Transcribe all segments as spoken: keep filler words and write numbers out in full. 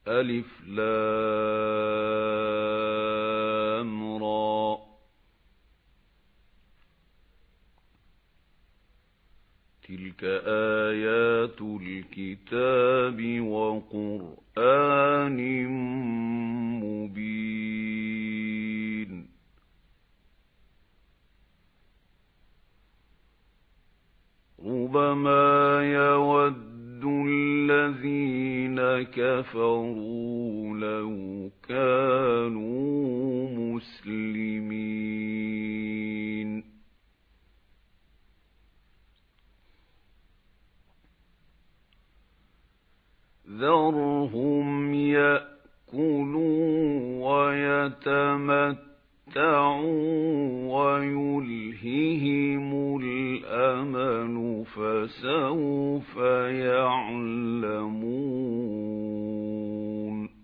ألف لام را تلك آيات الكتاب وقرآن مبين ربما يود الذين كفروا لو كانوا مسلمين ذرهم يأكلوا ويتمتعوا ويلههم الأمل فسوف يعلمون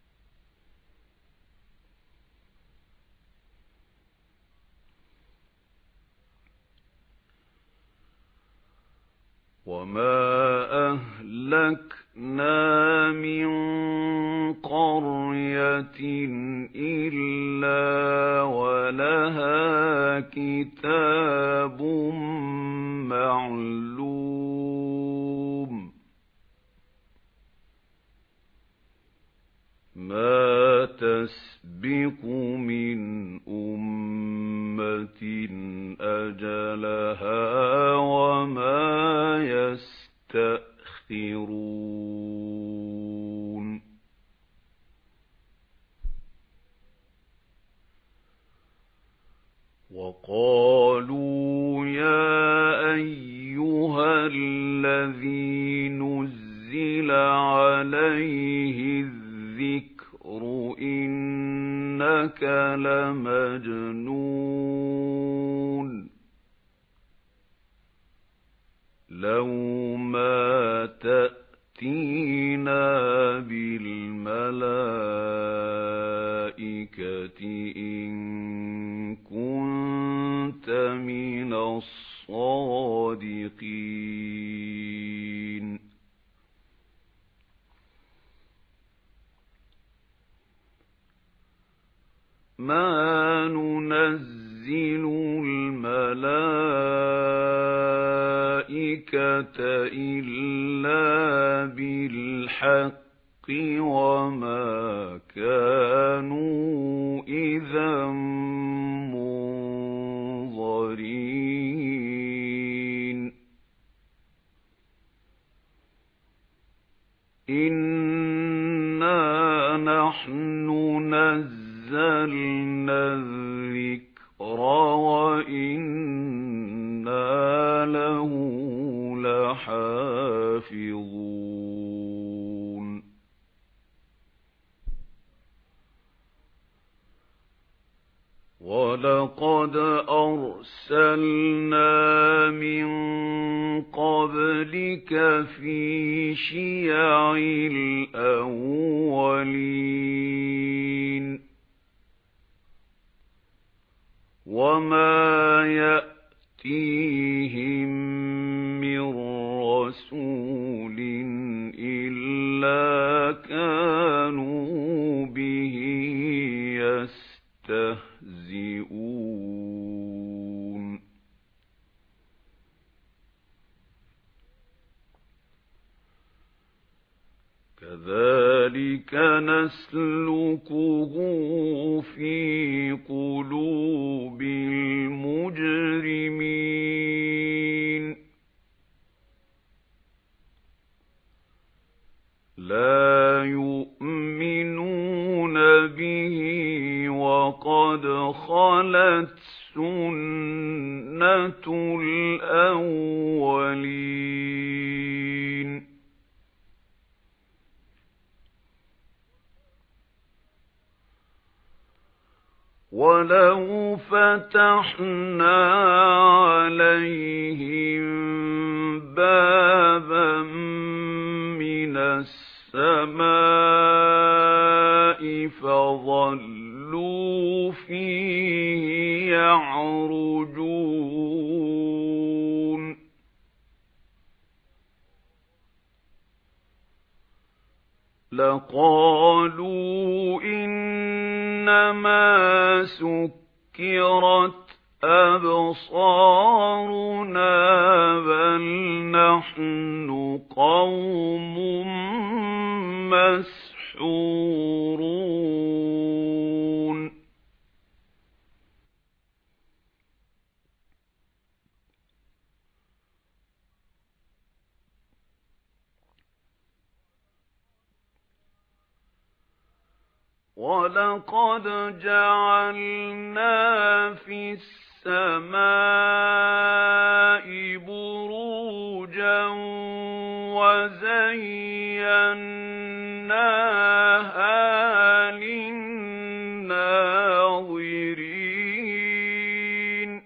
وما أهلكنا من قرية إلا ولها كتاب معلوم ما تسبق من أمة أجلها وما يستأخرون وقالوا يا أيها الذي نزل عليه الذكر إنك لمجنون لو ما تأتينا بالملائكة إن كنت من الصادقين ما ننزل الملائكة إلا بالحق وما كانوا إذا منظرين إنا نحن نزلنا الذكر وإنا له لحافظون ولقد أرسلنا من قبلك في شيع الأولين وما يأتيهم من رسول إلا كانوا به يستهزئون كذلك نسلكه في قلوب المجرمين لا يؤمنون به وقد خلت سنة الأولين ولو فتحنا عليهم بابا من السماء فظلوا فيه يعرجون لقالوا إنما سكرت أبصارنا بل نحن قوم مسحورون وَلَقَدْ جَعَلْنَا فِي السَّمَاءِ بُرُوجًا وَزَيَّنَّاهَا لِلنَّاظِرِينَ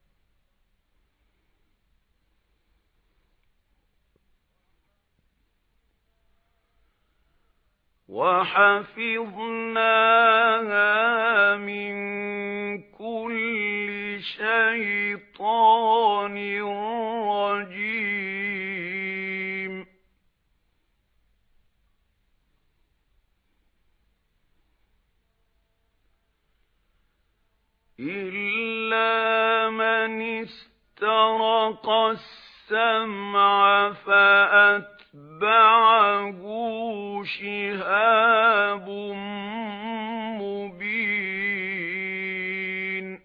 وَحَفِظْنَاهَا مِنْ كُلِّ شَيْطَانٍ رَجِيمٍ إِلَّا مَنِ اسْتَرَقَ السَّمْعَ فَأَتْبَعَهُ شِهَابٌ مُبِينٌ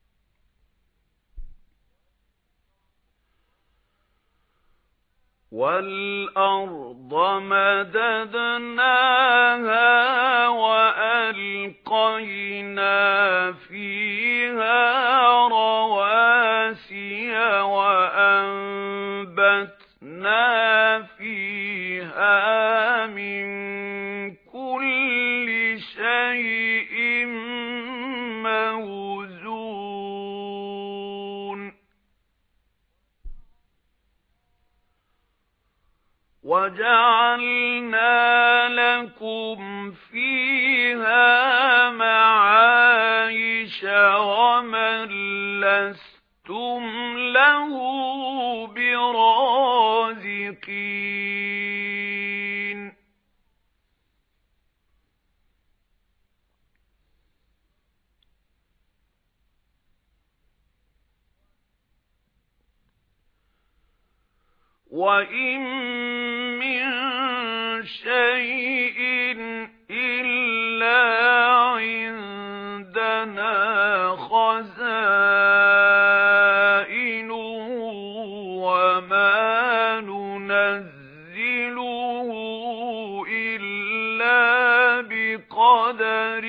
وَالْأَرْضَ مَدَدْنَاهَا وَأَلْقَيْنَا فِيهَا رَوَاسِيَ وَأَنبَتْنَا فِيهَا مِن كُلِّ شَيْءٍ مَّوْزُونٍ وَجَعَلْنَا لَكُمْ فِيهَا مَعَايِشَ وَمَن لَّسْتُمْ لَهُ بِرَازِقِينَ وَإِن مِّن شَيْءٍ إِلَّا عِندَنَا خَزَائِنُهُ وَمَا نُنَزِّلُهُ إِلَّا بِقَدَرٍ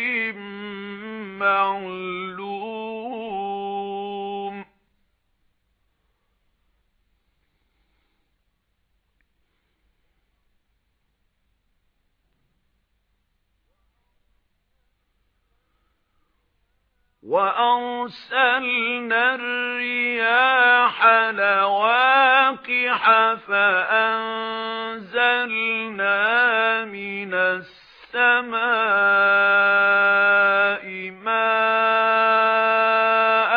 مَّعْلُومٍ وَأَرْسَلْنَا الرِّيَاحَ لَوَاقِحَ فَأَنزَلْنَا مِنَ السَّمَاءِ مَاءً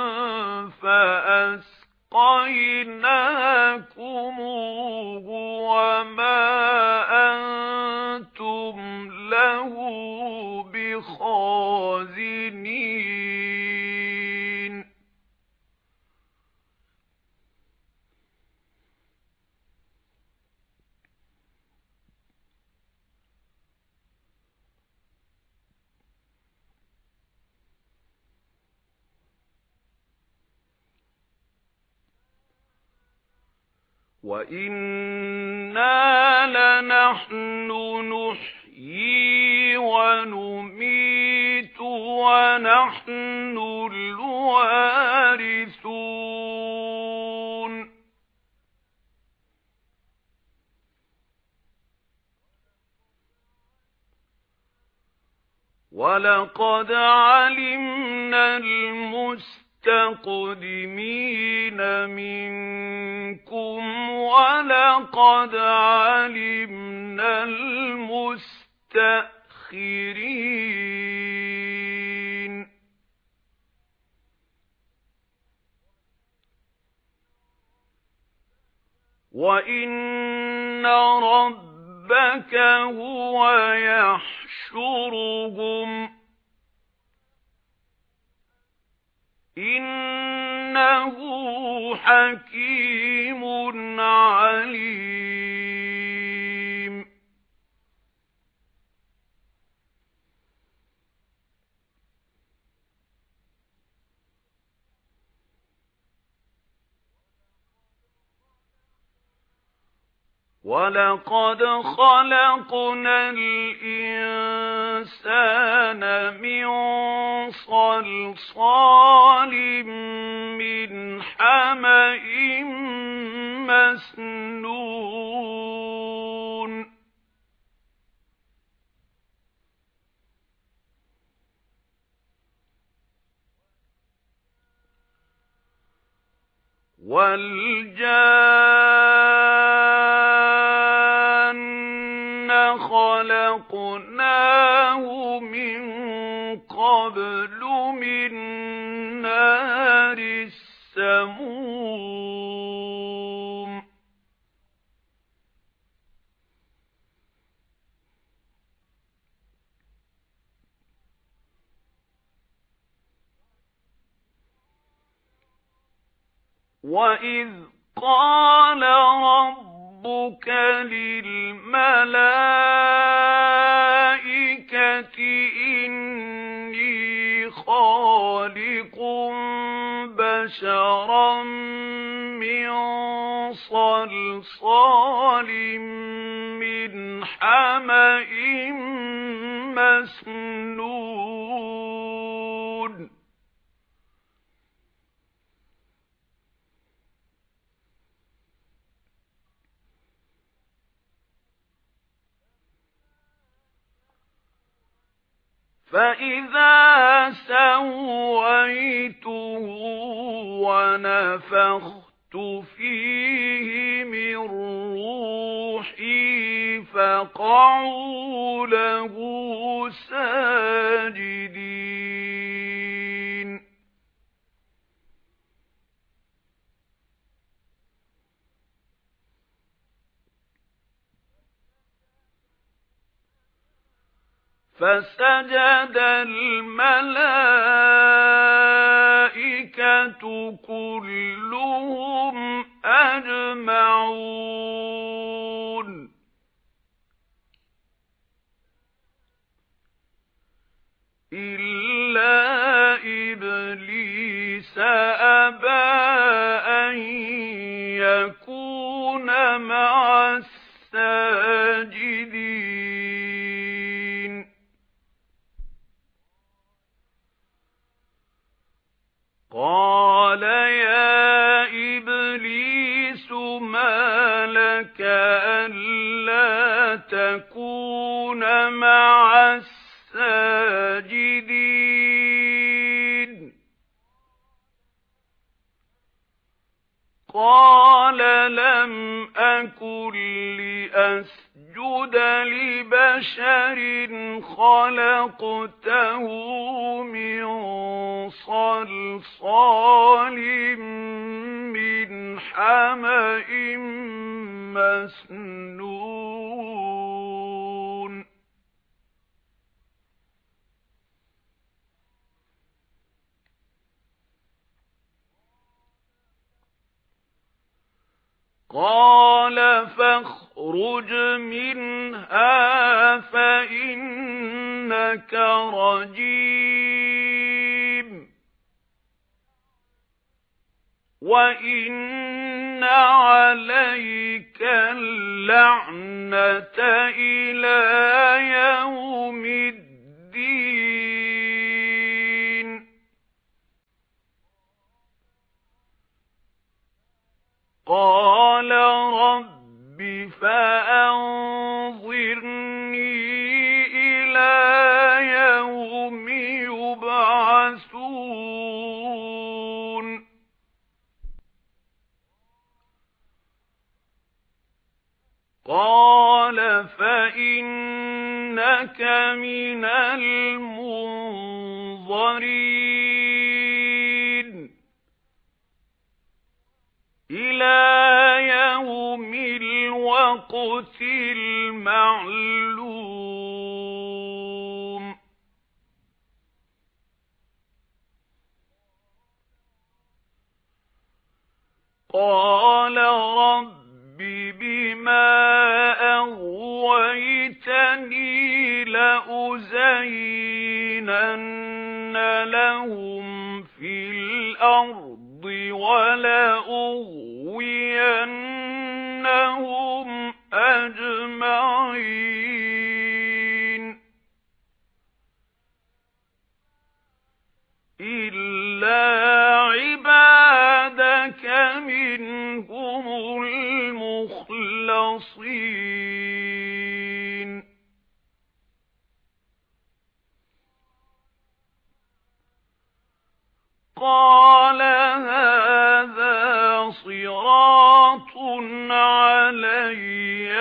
فَأَسْقَيْنَاكُمُوهُ وَمَا أَنْتُمْ لَهُ بِخَازِنِينَ وَإِنَّا لَنَحْنُ نُحْيِي وَنُمِيتُ وَنَحْنُ الْوَارِثُونَ وَلَقَدْ عَلِمْنَا الْمُسْتَقْدِمِينَ مِنكُمْ وَلَقَدْ عَلِمْنَا الْمُسْتَأْخِرِينَ وَإِنَّ رَبَّكَ رَبَّكَ هُوَ يَحْشُرُهُمْ إِنَّهُ حَكِيمٌ عَلِيمٌ وَلَقَدْ خَلَقْنَا الْإِنسَانَ مِنْ صَلْصَالٍ مِنْ حَمَإٍ مَسْنُونٍ وَالْجَانَّ خَلَقْنَاهُ مِنْ قَبْلُ مِنْ نَارِ السَّمُومِ وَإِذْ قَالَ رَبُّكَ لِلْمَلَائِكَةِ إِنِّي خَالِقٌ بَشَرًا مِنْ صَلْصَالٍ مِنْ حَمَإٍ مَسْنُونٍ فَإِذَا سَوَّيْتُهُ وَنَفَخْتُ فِيهِ مِنْ رُوحِي فَقَعُوا لَهُ سَاجِدِينَ فَسَجَدَ الْمَلَائِكَةُ كُلُّهُمْ أَجْمَعُونَ إِلَّا إِبْلِيسَ أَبَى أَن يَكُونَ مَعَ السَّاجِدِينَ قَالَ يَا إِبْلِيسُ مَا لَكَ أَلَّا تَكُونَ مَعَ السَّاجِدِينَ قَالَ لَمْ أَكُنْ لِأَسْجُدَ لِبَشَرٍ خَلَقْتَهُ مِنْ صَلْصَالٍ مِنْ حَمَإٍ مَسْنُونٍ قَالَ فَاخْرُجْ مِنْهَا فَإِنَّكَ رَجِيمٌ وَإِنَّ عَلَيْكَ اللَّعْنَةَ إِلَى يَوْمِ الدِّينِ قَالَ رَبِّ فَأَنظِرْنِي إِلَى يَوْمِ يُبْعَثُونَ قَالَ فَإِنَّكَ مِنَ الْمُنظَرِينَ إِلَى يَوْمِ الْوَقْتِ وقتل معلوم قال رب بما أغويتني لأزينن لهم في الأرض ولأغوينهم أجمعين إلا عبادك منهم المخلصين قال هذا صراط علي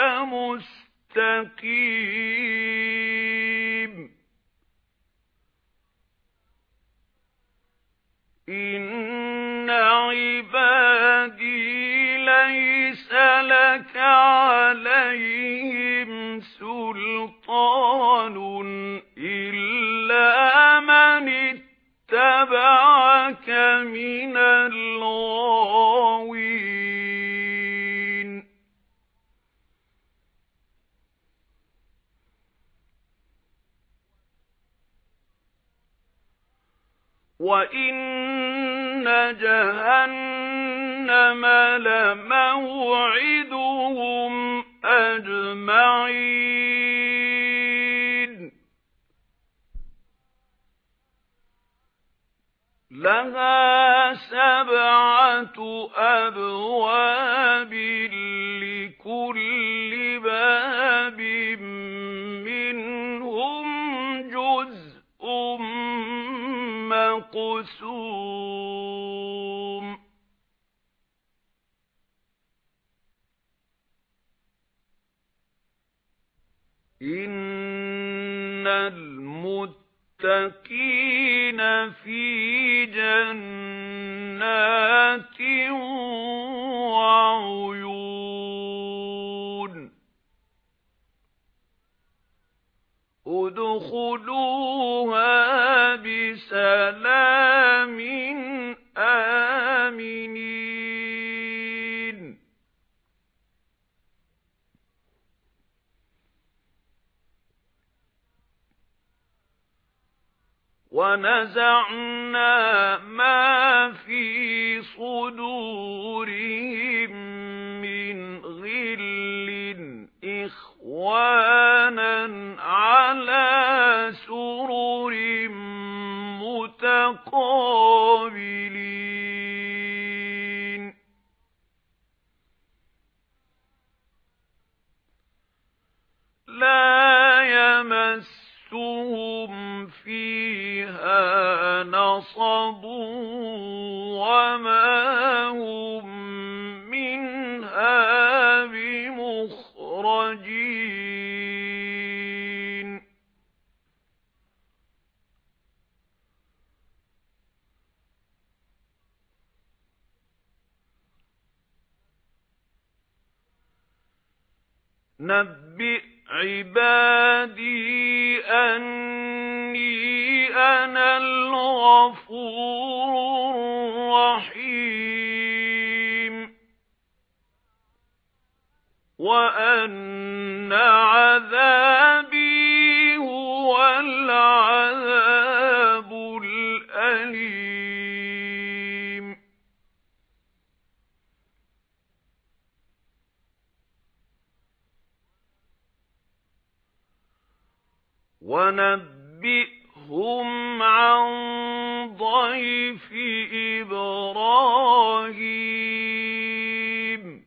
مستقيم إن عبادي ليس لك عليهم سلطان إلا من اتبعك من الغاوين وَإِنَّ جَهَنَّمَ لَمَوْعِدُهُمْ أَجْمَعِينَ لَهَا سَبْعَةُ أَبْوَابٍ لِكُلِّ بَابٍ مِنْهُمْ جُزْءٌ مقسوم إن المتقين في جنات وعيون ادخلوها بسلام آمنين ونزعنا ما في صدورهم من غل إخوانا على سرر متقابلين لا يمسهم فيها نصب وما هم منها بمخرجين نبئ عبادي أني أنا الغفور الرحيم وأن عذابي هو العذاب الأليم ونبئهم عن ضيف إبراهيم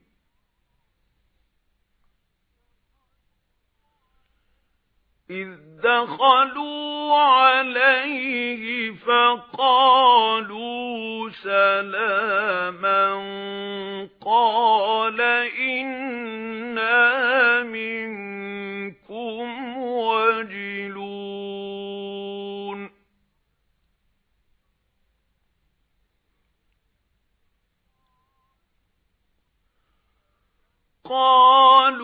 إذ دخلوا عليه فقالوا سلاما قال إنا منكم وجلون قالوا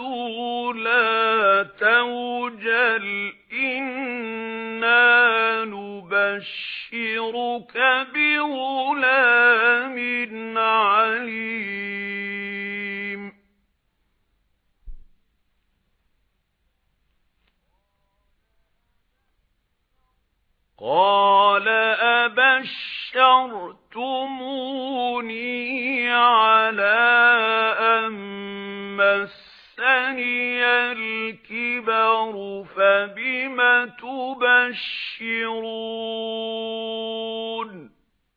أجل إنا نبشرك بغلام عليم قال أبشرتموني على أن مسني الكبر فبم تبشرون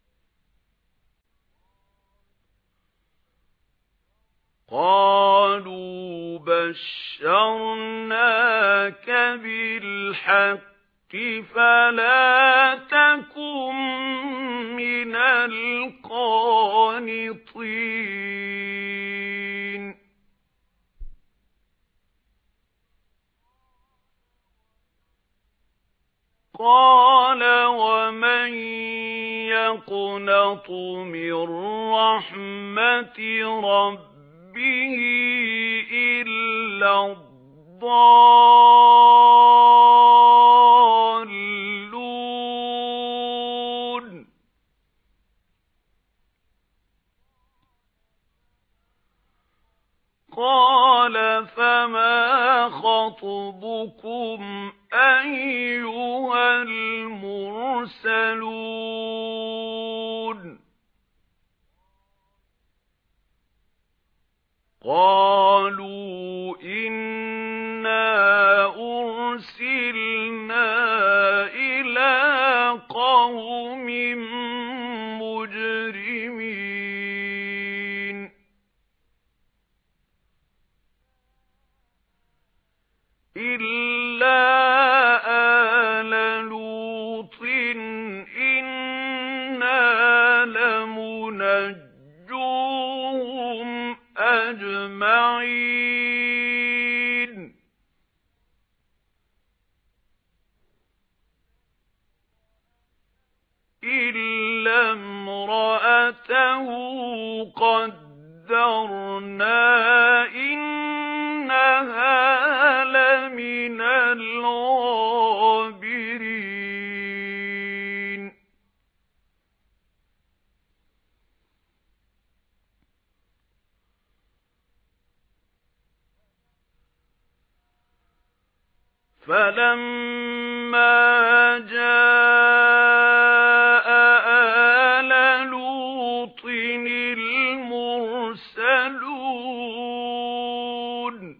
قالوا بشرناك بالحق فلا تكن من القانطين قال ومن يقنط من رحمة ربه إلا الضالون قال فما خطبكم أيها المرسلون قالوا إنا أرسلنا إلى قوم مجرمين إلا آل لوط إنا لمنجوهم أجمعين إلا امرأته قدرنا إنها لمن الغابرين فلما جاء آل لوط المرسلون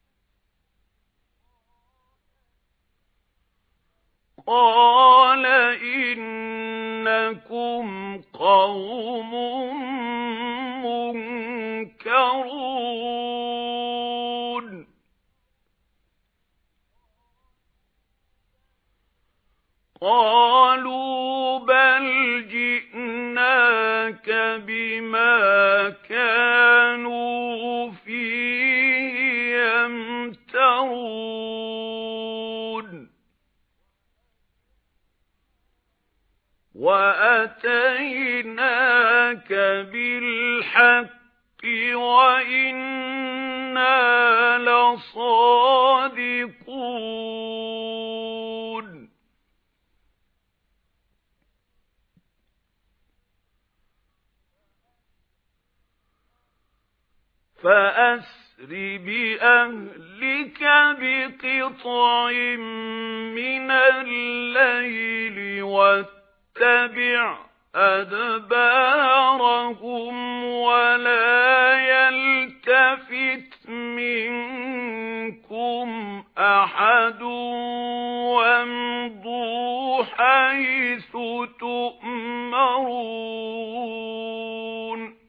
قال إنكم قوم منكرون قالوا بل جئناك بما كانوا فيه يمترون وأتيناك بالحق وإنا لصادقون فأسر بأهلك بقطع من الليل واتبع أدبارهم ولا يلتفت منكم أحد وامضوا حيث تؤمرون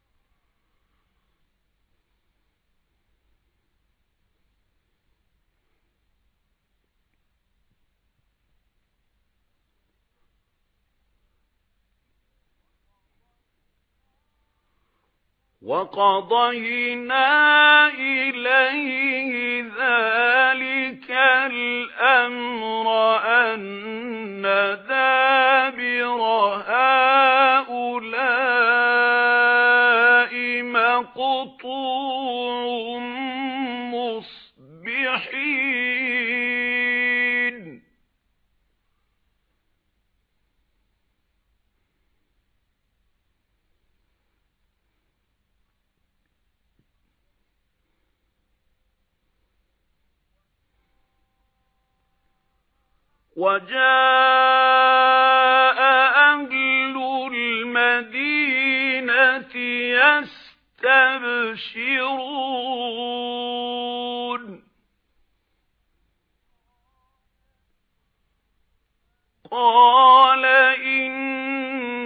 وَقَضَيْنَا إِلَيْهِ ذَلِكَ الْأَمْرَ أَنَّ دَابِرَ هَؤُلَاءِ مَقْطُوعٌ مُصْبِحِينَ وَجَاءَ أَهْلُ الْمَدِينَةِ يَسْتَبْشِرُونَ قَالَ إِنَّ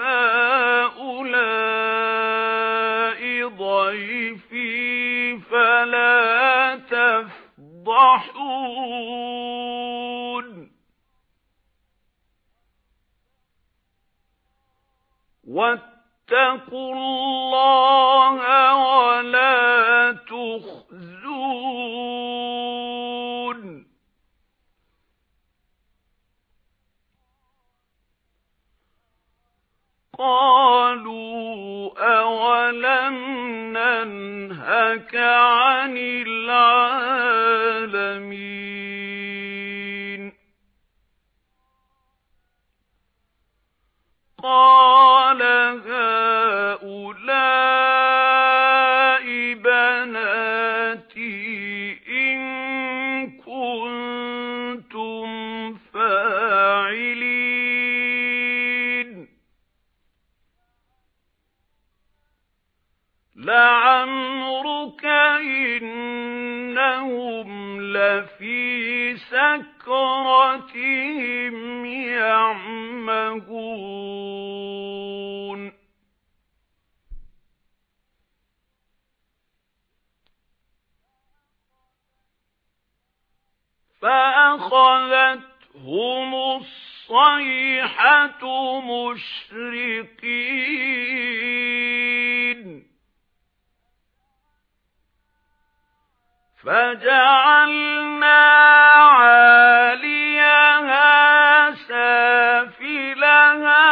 هَؤُلَاءِ ضَيْفِي فَلَا تَفْضَحُونِ وَاتَّقُوا اللَّهَ وَلَا تُخْزُونِ قَالُوا أَوَلَمْ نَنْهَكَ عَنِ الْعَالَمِينَ قَالَ هَؤُلَاءِ بَنَاتِي إِن كُنتُمْ فَاعِلِينَ لَعَمْرُكَ إِنَّهُمْ لَفِي سَكْرَتِهِمْ يَعْمَهُونَ فَأَخَذَتْهُمُ الصَّيْحَةُ مُشْرِقِينَ فَجَعَلْنَا عَالِيَهَا سَافِلَهَا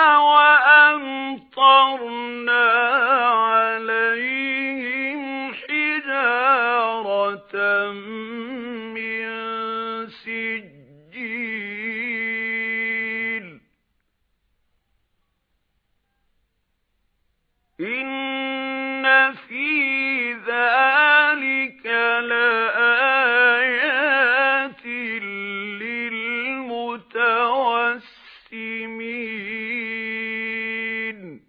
وَأَمْطَرْنَا عَلَيْهِمْ حِجَارَةً مِّن سِجِّيلٍ إِنَّ فِي ذَلِكَ لَآيَاتٍ لِلْمُتَوَسِّمِينَ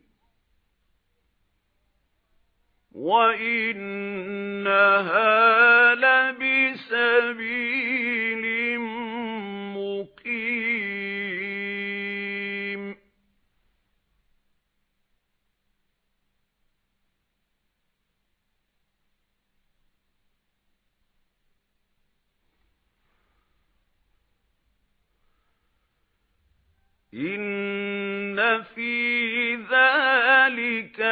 وَإِنَّهَا لَبِسَبِيلٍ مُقِيمٍ إِنَّ فِي ذَلِكَ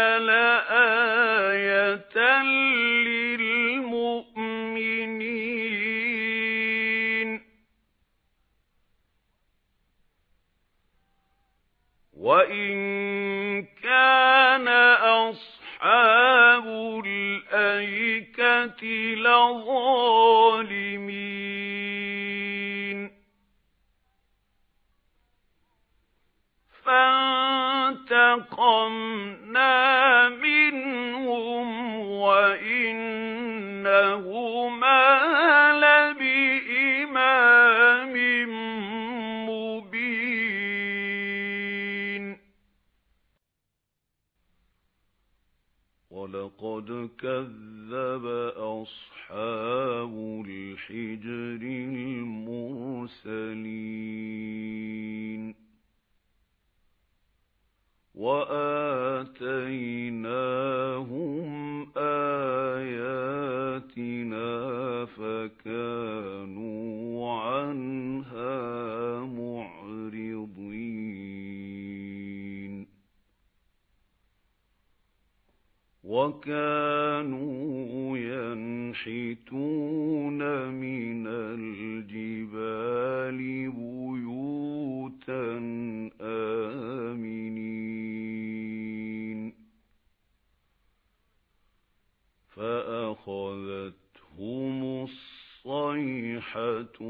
لَآيَةً لِلْمُؤْمِنِينَ وَإِن كَانَ أَصْحَابُ الْأَيْكَةِ لَظَالِمِينَ فَانتَقَمْنَا مِنْهُمْ وَإِنَّهُمَا لَبِإِمَامٍ مُبِينٍ وَلَقَدْ كَذَّبَ أَصْحَابُ الْحِجْرِ الْمُرْسَلِينَ وَآتَيْنَاهُمْ آيَاتِنَا فَكَانُوا عَنْهَا مُعْرِضِينَ وَكَانُوا يَنْحِتُونَ مِنَ الْجِبَالِ بُيُوتًا آمِنِينَ فَأَخَذَتْهُمُ الصَّيْحَةُ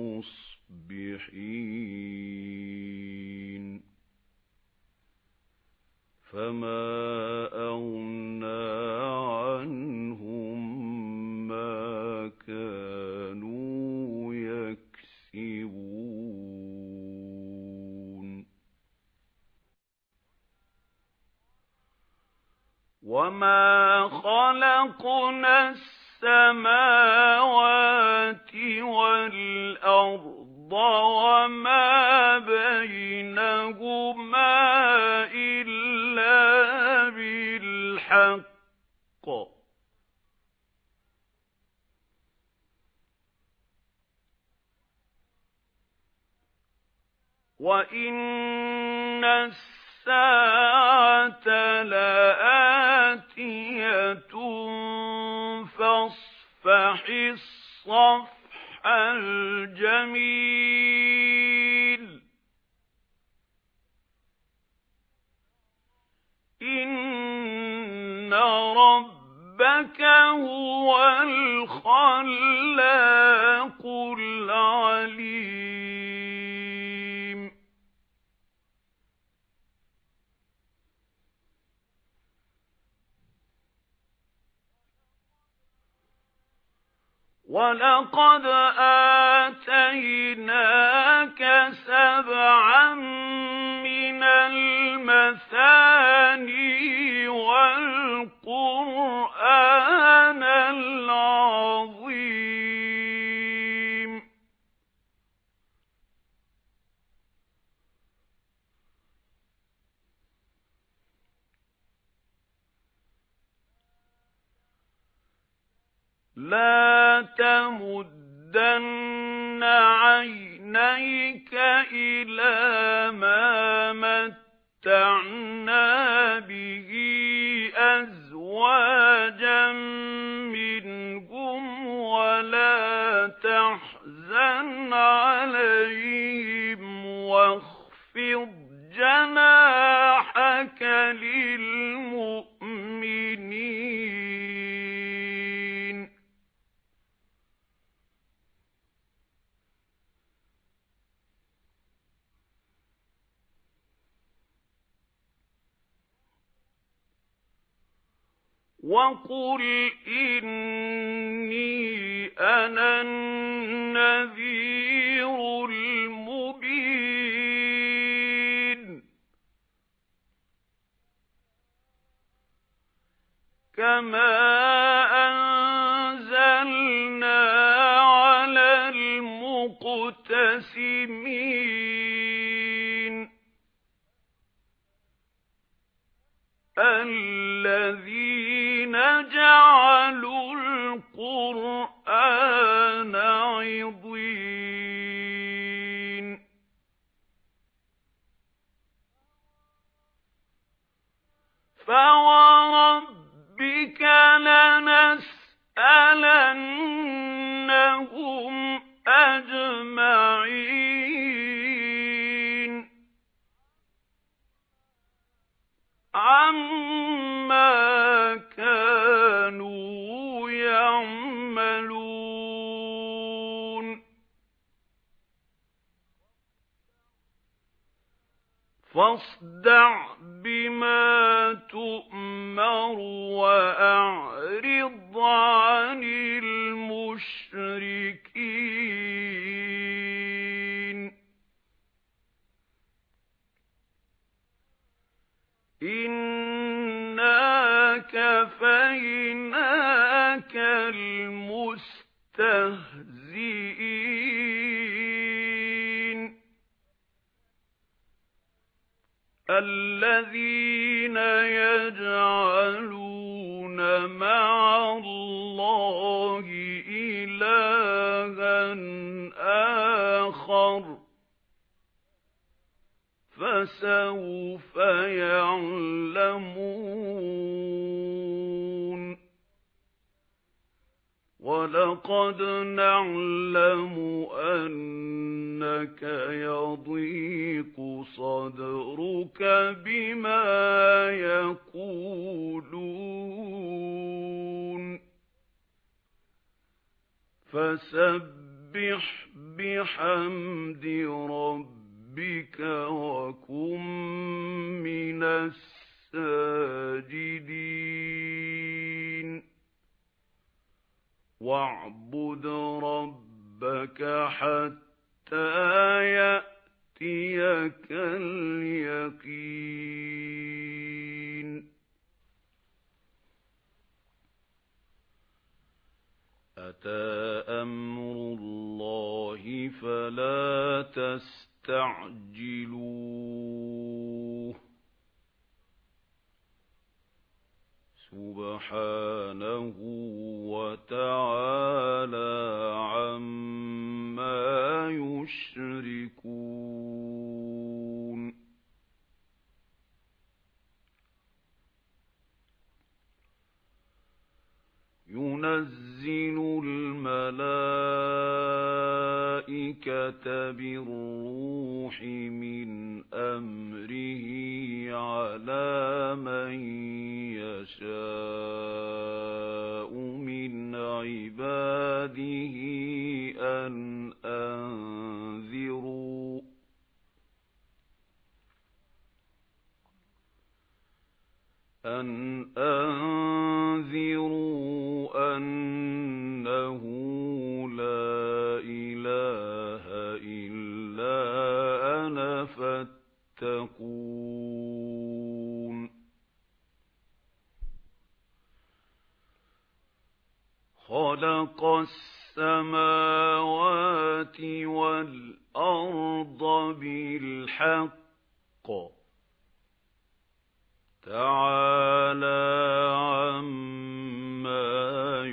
مُصْبِحِينَ فَمَا أَغْنَى عَنْهُمْ مَا كَانُوا يَكْسِبُونَ وَمَا خَلَقْنَا السَّمَاوَاتِ وَالْأَرْضَ وَمَا بَيْنَهُمَا إِلَّا بِالْحَقِّ وَإِنَّ السَّاعَةَ لَآتِيَةٌ فَاصْفَحِ الصَّفْحَ الْجَمِيلَ إِنَّ رَبَّكَ هُوَ الْخَلَّاقُ الْعَلِيمُ وَلَقَدْ آتَيْنَاكَ سَبْعًا مِنَ الْمَثَانِي وَالْقُرْآنَ الْعَظِيمَ لَا تَمُدَّنَّ عَيْنَيْكَ إِلَى مَا مَتَّعْنَا بِهِ أَزْوَاجًا مِّنْهُمْ وَلَا تَحْزَنْ عَلَيْهِمْ وَاخْفِضْ جَنَاحَكَ لِلْمُؤْمِنِينَ وَقُلْ إِنِّي أَنَا النَّذِيرُ الْمُبِينُ كَمَا أَنزَلْنَا عَلَى الْمُقْتَسِمِينَ الَّذِينَ جَعَلُوا الْقُرْآنَ عِضِينَ فَوَرَبِّكَ لَنَسْأَلَنَّهُمْ أَجْمَعِينَ عَمَّا كَانُوا يَعْمَلُونَ فَاصْدَعْ بِمَا تُؤْمَرُ وَأَعْرِضْ عَنِ الْمُشْرِكِينَ إِنَّا كَفَيْنَاكَ الْمُسْتَهْزِئِينَ الَّذِينَ يَجْعَلُونَ مَعَ اللَّهِ إِلَٰهًا آخَرَ فَسَوْفَ يَعْلَمُونَ وَلَقَدْ نَعْلَمُ أَنَّكَ يَضِيقُ صَدْرُكَ بِمَا يَقُولُونَ فَسَبِّحْ بِحَمْدِ رَبِّكَ وَكُن مِّنَ السَّاجِدِينَ وَاعْبُدْ رَبَّكَ حَتَّى يَأْتِيَكَ الْيَقِينُ أتى أمر الله فلا تستعجلوه سبحانه وتعالى عما يشركون ينزل الملائكة بالروح من أمره على من يشاء من عباده أن أنذروا أن أنذروا أنه لا إله إلا أنا فاتقون خلق السماوات والأرض بالحق تعالى عما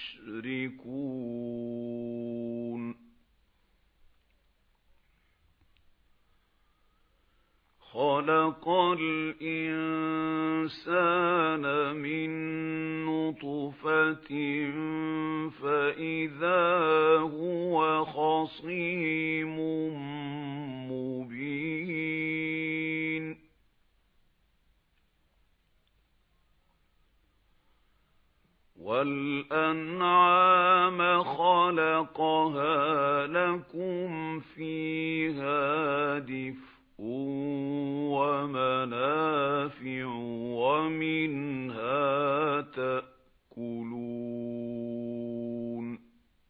يشركون خلق الإنسان من نطفة فإذا هو خصيم مبين وَالْأَنْعَامَ خَلَقَهَا لَكُمْ فِيهَا دِفْءٌ وَمَنَافِعُ وَمِنْهَا تَأْكُلُونَ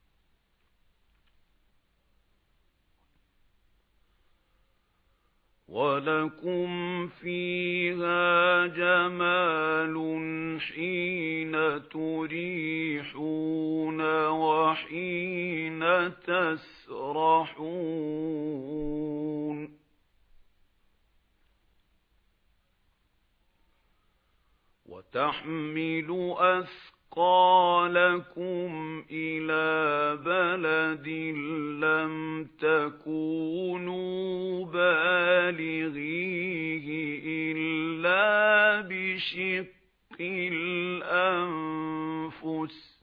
وَلَكُمْ فِيهَا جَمَالٌ حِينَ تُرِيحُونَ وَحِينَ تَسْرَحُونَ وَتَحْمِلُ أَثْقَالَكُمْ إِلَى بَلَدٍ لَّمْ تَكُونُوا بَالِغِيهِ إِلَّا بِشِقِّ الْأَنفُسِ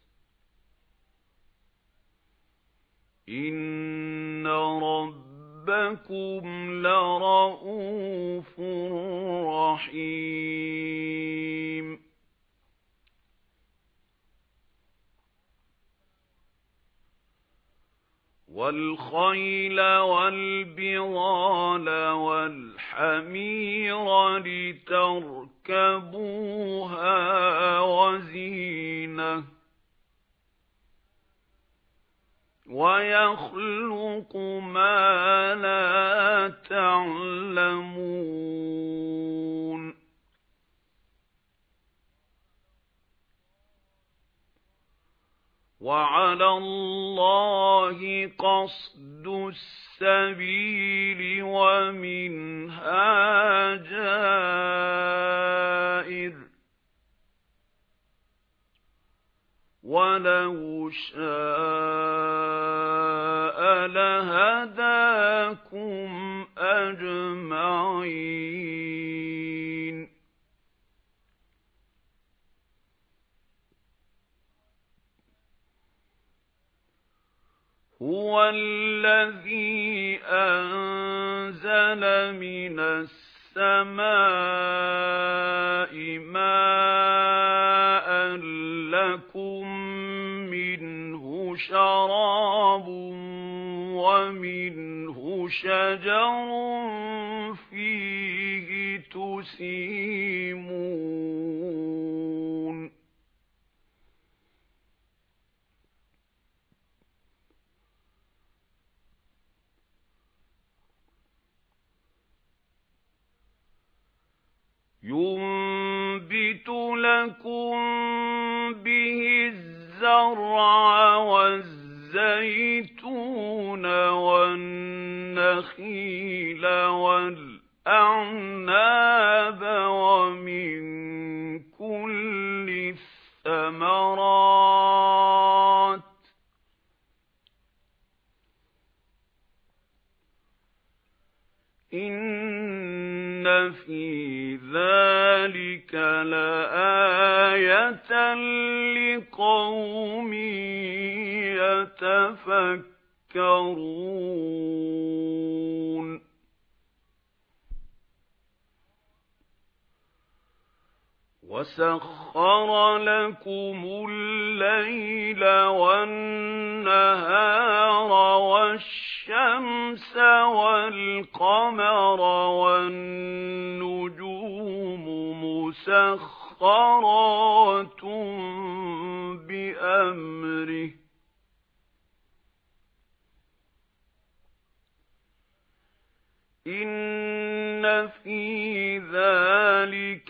إِنَّ رَبَّكُمْ لَرَءُوفٌ رَحِيمٌ وَالْخَيْلَ وَالْبِغَالَ وَالْحَمِيرَ لِتَرْكَبُوهَا وَزِينَةً وَيَخْلُقُ مَا لَا تَعْلَمُونَ وَعَلَى اللَّهِ قَصْدُ السَّبِيلِ وَمِنْهَا جَائِرٌ وَلَوْ شَاءَ لَهَدَاكُمْ أَجْمَعِينَ هُوَ الَّذِي أَنزَلَ مِنَ السَّمَاءِ مَاءً لَّكُم مِّنْهُ شَرَابٌ وَمِنْهُ شَجَرٌ فِيهِ تُسِيمُونَ يُنبِتُ لَكُم بِهِ الزَّرْعَ وَالزَّرْعَ وَالزَّيْتُونَ وَالنَّخِيلَ وَالْأَعْنَابَ وَمِن كُلِّ الثَّمَرَاتِ إِنَّ فِي ذَلِكَ لَآيَةً لِقَوْمٍ يَتَفَكَّرُونَ وَسَخَّرَ لَكُمُ اللَّيْلَ وَالنَّهَارَ وَالشَّمْسَ وَالْقَمَرَ وَالنُّجُومُ مُسَخَّرَاتٌ بِأَمْرِهِ إِنَّ فِي ذَلِكَ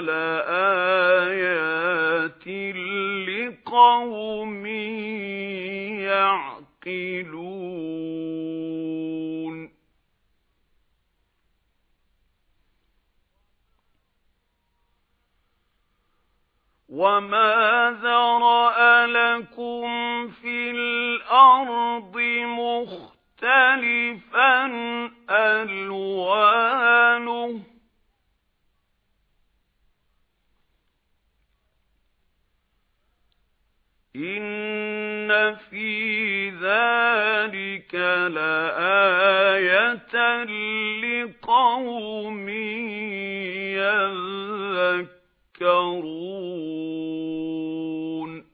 لَآيَاتٍ لِقَوْمٍ يَعْقِلُونَ وَمَا ذَرَأَ لَكُمْ فِي الْأَرْضِ مُخْتَلِفًا أَلْوَانُهُ إِنَّ في ذَلِكَ لَآيَةً لِقَوْمٍ يَذَّكَّرُونَ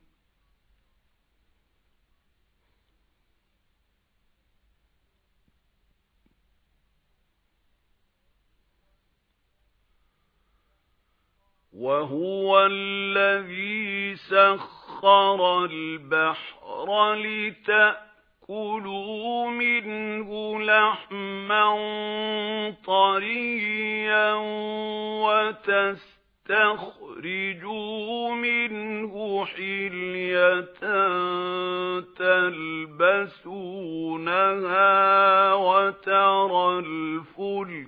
وَهُوَ الَّذِي سَخَّرَ الْبَحْرَ لِتَأْكُلُوا مِنْهُ لَحْمًا طَرِيًّا وَتَسْتَخْرِجُوا مِنْهُ حِلْيَةً تَلْبَسُونَهَا وَتَرَى الْفُلْكَ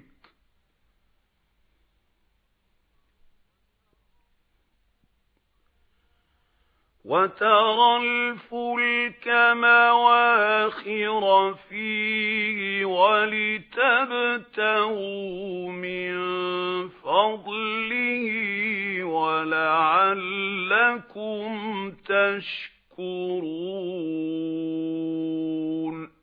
وَتَرَى الْفُلْكَ مَوَاخِرَ فِيهِ وَلِتَبْتَغُوا مِنْ فَضْلِهِ وَلَعَلَّكُمْ تَشْكُرُونَ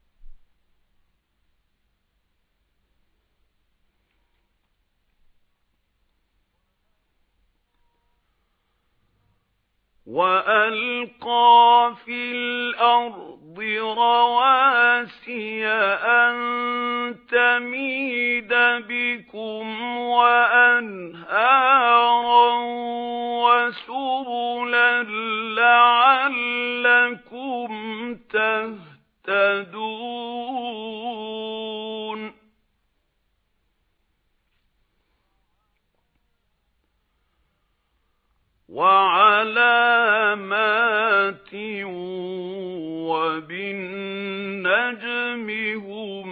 وَأَلْقَى فِي الْأَرْضِ رَوَاسِيَ أَن تَمِيدَ بِكُمْ وَأَنْهَارًا وَسُبُلًا لَّعَلَّكُمْ تَهْتَدُونَ وَعَلَامَاتٍ وَبِالنَّجْمِ هُمْ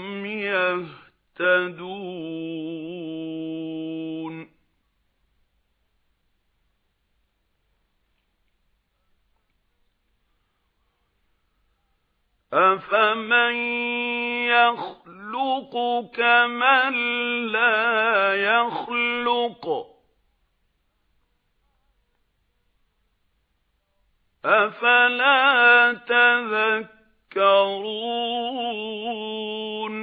يَهْتَدُونَ أَفَمَن يَخْلُقُ كَمَن لَّا يَخْلُقُ أَفَلَا تَذَكَّرُونَ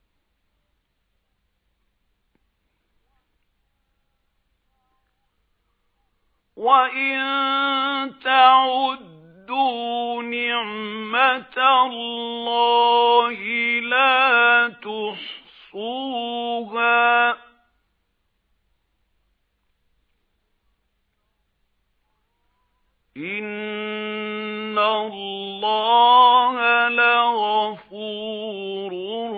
وَإِن تَعُدُّوا نِعْمَةَ اللَّهِ لَا تُحْصُوهَا إِنَّ اللَّهَ لَغَفُورٌ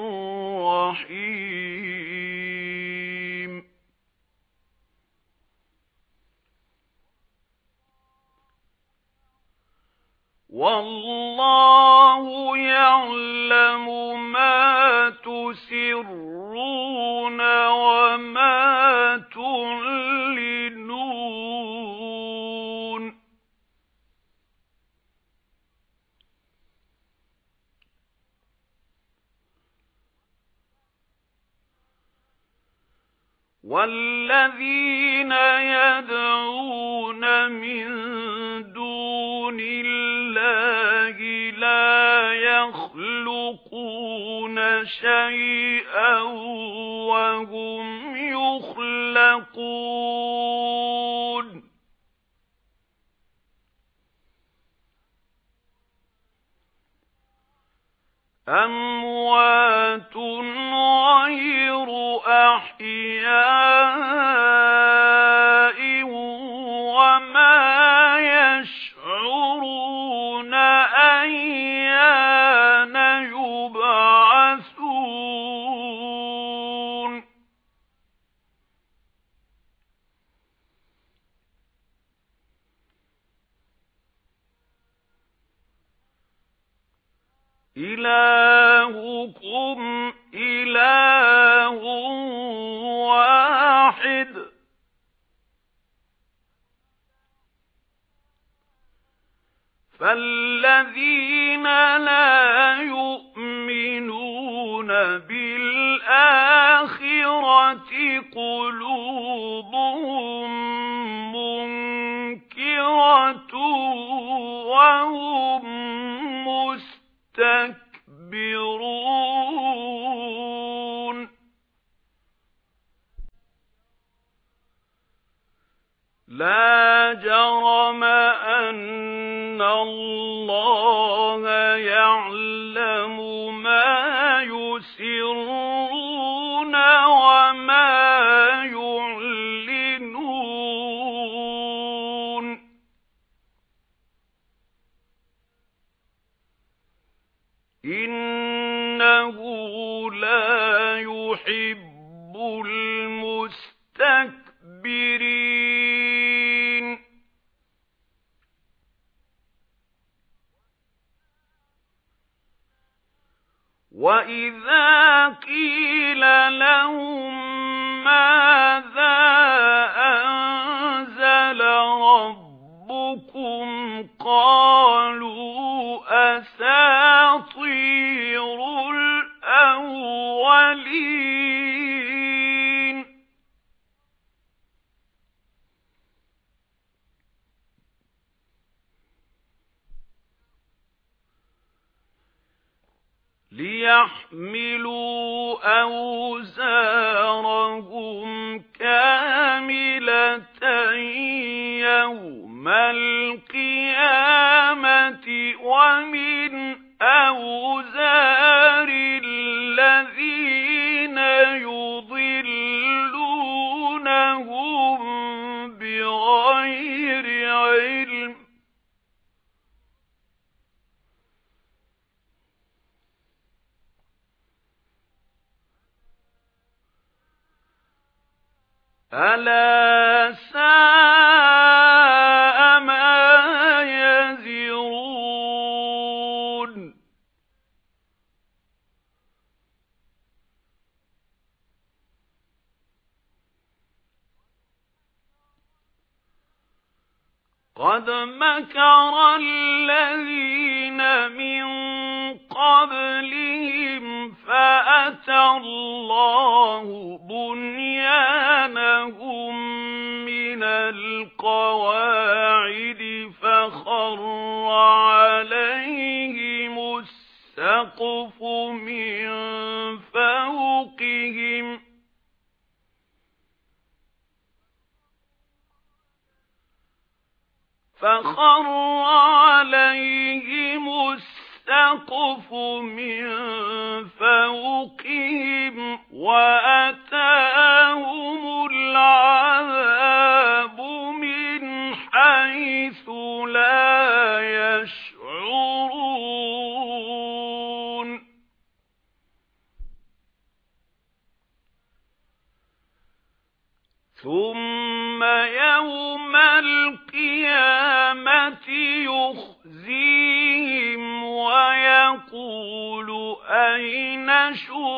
رَّحِيمٌ. وَاللَّهُ يَعْلَمُ مَا تُسِرُّونَ وَمَا تُعْلِنُونَ وَالَّذِينَ يَدْعُونَ مِن دُونِ اللَّهِ لَا يَخْلُقُونَ شَيْئًا وَهُمْ يُخْلَقُونَ أَمْوَاتٌ غَيْرُ أَحْيَاءٍ وَمَا يَشْعُرُونَ أَيَّانَ يُبْعَثُونَ إِلَٰهُكُمْ إِلَٰهٌ وَاحِدٌ فَالَّذِينَ لَا يُؤْمِنُونَ بِالْآخِرَةِ قُلُوبُهُم مُّنكِرَةٌ وَهُم مُسْتَكْبِرُونَ لَا جَرَمَ أَنَّ اللَّهَ يَعْلَمُ مَا يُسِرُّونَ وَمَا يُعْلِنُونَ إِنَّهُ لَا يُحِبُّ الْمُسْتَكْبِرِينَ وَإِذَا قِيلَ لَهُم مَّاذَا أَنزَلَ رَبُّكُمْ قَالُوا أَسَاطِيرُ الْأَوَّلِينَ لِيَحْمِلُوا أَوْزَارَهُمْ كَامِلَةً يَوْمَ الْقِيَامَةِ وَمِنْ أَوْزَارِ الَّذِينَ يُضِلُّونَهُم بِغَيْرِ عِلْمٍ أَلَا سَاءَ مَا يَزِرُونَ قَدْ مَكَرَ الَّذِينَ مِن قَبْلِهِمْ فَأَتَى اللَّهُ بُنْيَانَهُم مِّنَ الْقَوَاعِدِ فَخَرَّ عَلَيْهِمُ السَّقْفُ مِن فَوْقِهِمْ فَخَرَّ عَلَيْهِمُ السَّقْفُ مِن فَوْقِهِمْ وَأَتَاهُمُ الْعَذَابُ مِنْ حَيْثُ لَا يَشْعُرُونَ ثُمَّ يَوْمَ الْقِيَامَةِ يُخْزِيهِمْ يقول أين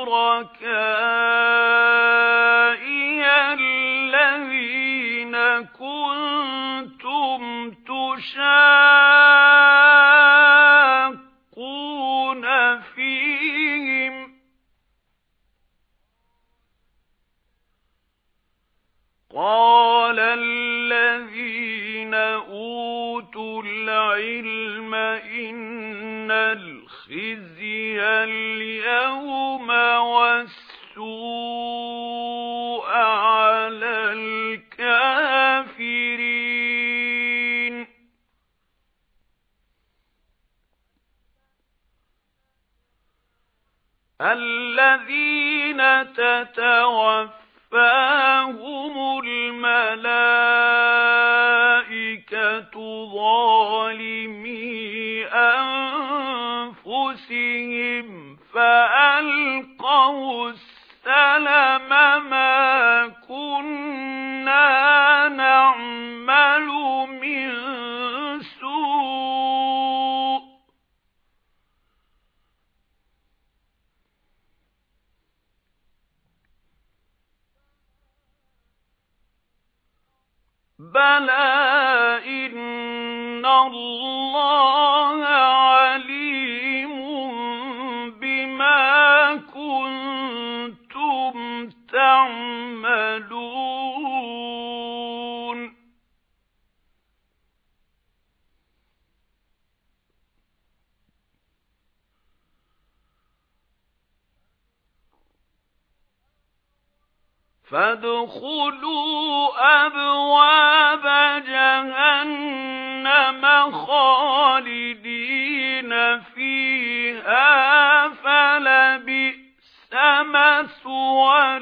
شركائي الذين كنتم تشاقون فيهم قال الذين أوتوا العلم إن الخزي اليوم والسوء على الكافرين الذين تتوفاهم الملائكة ظالمي أنفسهم فألقوا السلم ما كنا نعمل من سوء بلى إن الله عليم بما كنتم تعملون فادخلوا أبواب جهنم خالدين فيها فلبئس مثوى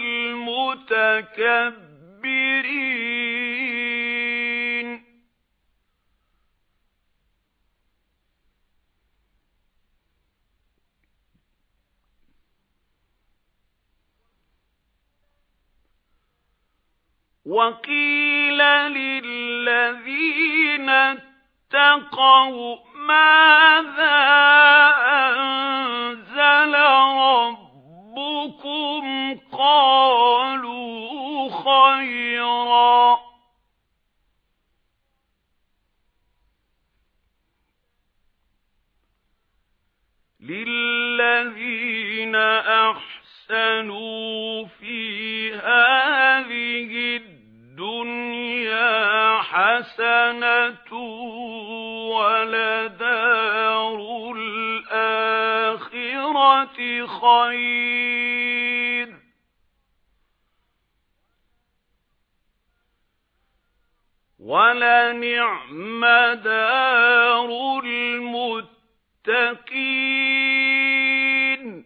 المتكبرين وقيل للذين اتقوا ماذا أنزل ربكم قالوا خيرا للذين أحسنوا في هذه الدنيا حسنة ولدار الآخرة خير ولنعم دار المتقين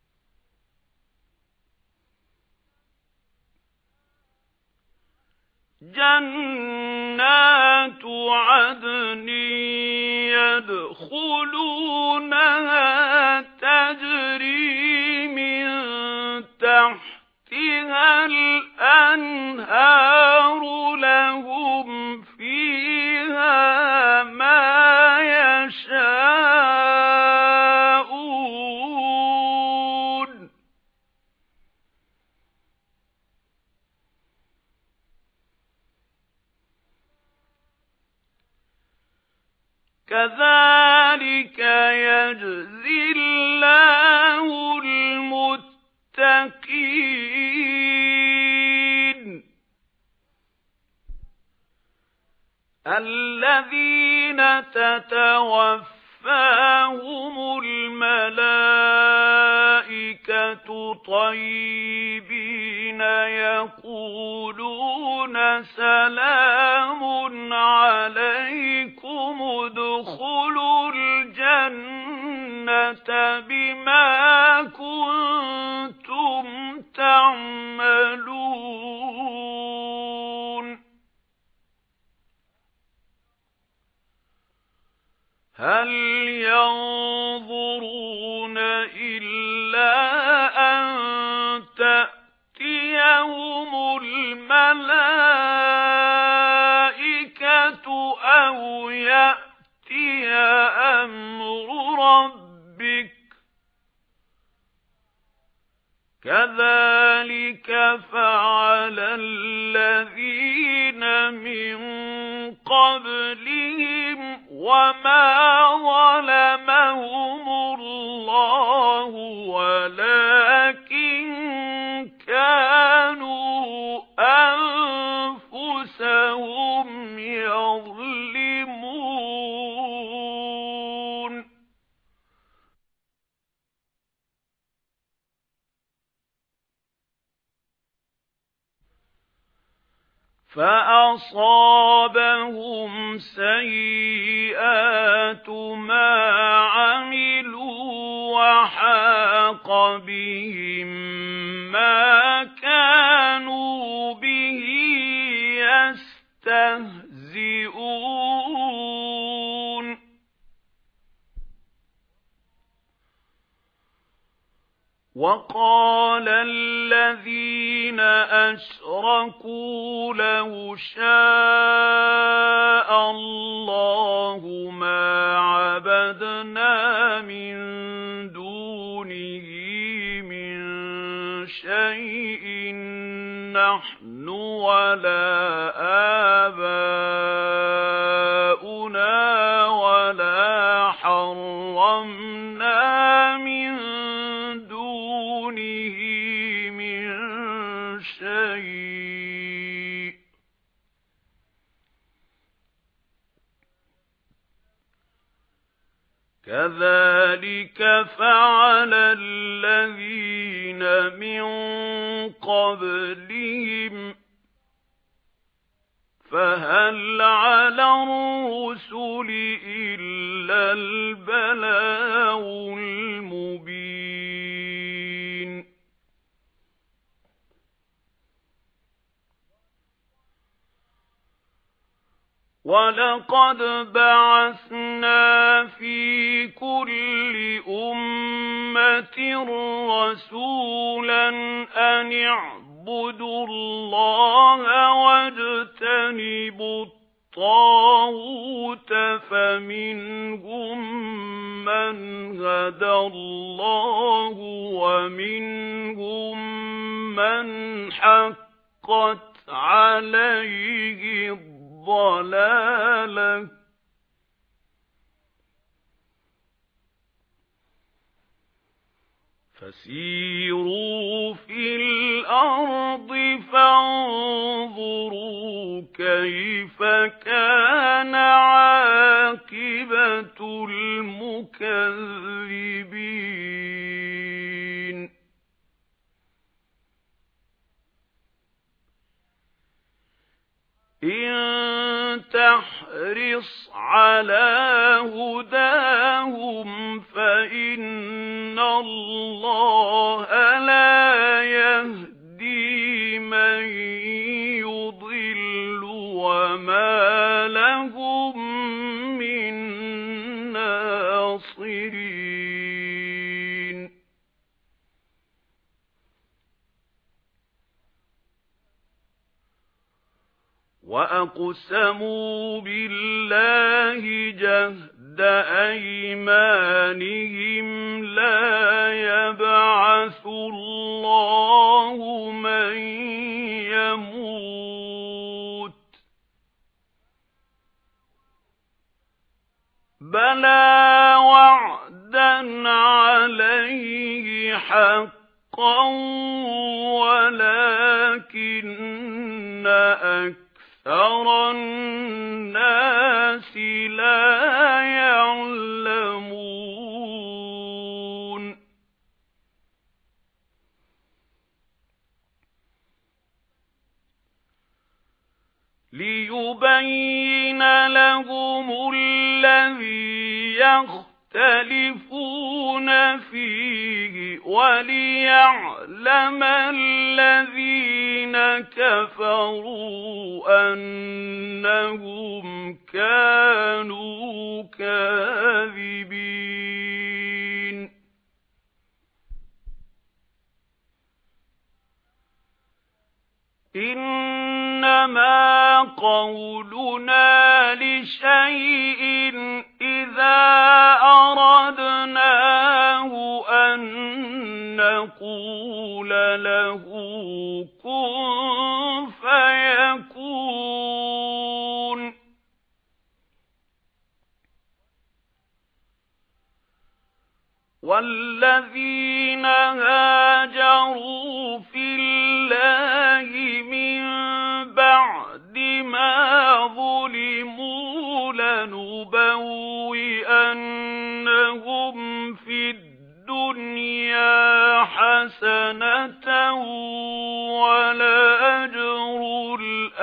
جنات عدن يدخلونها تجري من تحتها الأنهار لهم فيها ما يشاءون كذلك يجزي الله المتقين الذين تتوفاهم الملائكة طيبين يقولون سلام عليكم ادخلوا الجنة بما كنتم تعملون هل ينظرون إلا أن تأتيهم الملائكة أو يأتي أمر ربك كَذَلِكَ فَعَلَ الَّذِينَ مِن قَبْلِهِمْ وَمَا ظَلَمَهُمُ اللَّهُ وَلَكِن كَانُوا أَنفُسَهُمْ يَظْلِمُونَ فَأَصَابَهُمْ سَيِّئَاتُ مَا عَمِلُوا وَحَاقَ بِهِم مَّا كَانُوا بِهِ يَسْتَهْزِئُونَ وَقَالَ الَّذِينَ أَشْرَكُوا لَوْ شَاءَ اللَّهُ مَا عَبَدْنَا مِن دُونِهِ مِن شَيْءٍ نَّحْنُ وَلَا آبَاؤُنَا وَلَا حَرَّمْنَا مِن دُونِهِ مِن شَيْءٍ كَذَلِكَ فَعَلَ الَّذِينَ مِن قَبْلِهِمْ فَهَلْ عَلَى الرُّسُلِ إِلَّا الْبَلَاغُ الْمُبِينُ وَلَقَدْ بَعَثْنَا فِي كُلِّ أُمَّةٍ رَّسُولًا أَنِ اعْبُدُوا اللَّهَ وَاجْتَنِبُوا الطَّاغُوتَ فَمِنْهُم مَّنْ هَدَى اللَّهُ وَمِنْهُم مَّنْ حَقَّتْ عَلَيْهِ الضَّلَالَةُ فَسِيرُوا فِي الْأَرْضِ فَانظُرُوا كَيْفَ كَانَ عَاقِبَةُ الْمُكَذِّبِينَ إِن تَحْرِصْ عَلَى هُدَاهُمْ فَإِنَّ اللَّهَ لَا يَهْدِي مَن يُضِلُّ وَمَا لَهُم مِّن نَّاصِرِينَ وَأَقْسَمُوا بِاللَّهِ جَهْدَ أَيْمَانِهِمْ لَا يَبْعَثُ اللَّهُ مَن يَمُوتُ بَلَى وَعْدًا عَلَيْهِ حَقًّا وَلَكِنَّ أَكْثَرَ النَّاسِ لَا يَعْلَمُونَ لِيُبَيِّنَ لَهُمُ الَّذِي يَخْتَلِفُونَ فِيهِ وَلِيَعْلَمَ الَّذِينَ كَفَرُوا أَنَّهُمْ كَانُوا كَاذِبِينَ إِنَّمَا قَوْلُنَا لِشَيْءٍ إِذَا أَرَدْنَاهُ أَن يقول له كن فيكون. والذين هاجروا في الله من بعد ما ظلموا لنبوئنهم في الدنيا حسنة ولأجر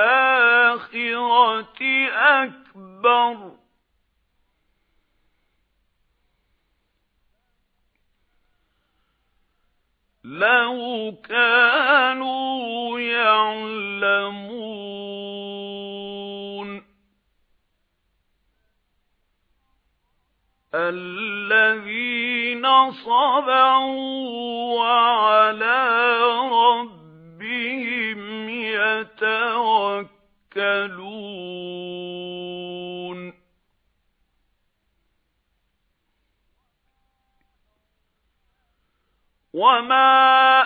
الآخرة أكبر لو كانوا يعلمون. الذين صبروا وعلى ربهم يتوكلون. وما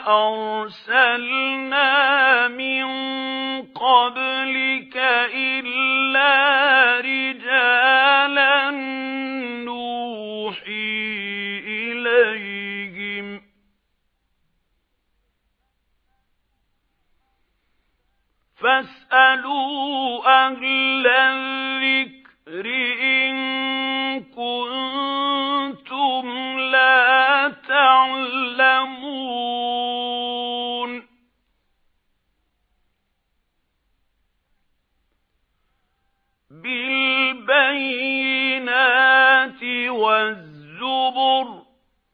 أرسلنا من قبلك إلا رجالا نوحي إليهم فاسألوا أهل الذكر إن كنتم لا تعلمون. بالبينات والزبر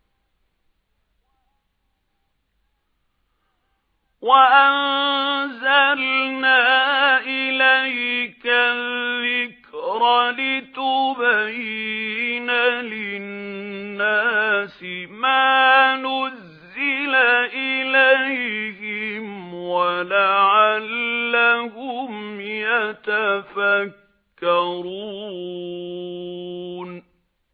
وأنزلنا إليك الذكر لتبين للناس ما نزل إليهم ولعلهم يتفكرون.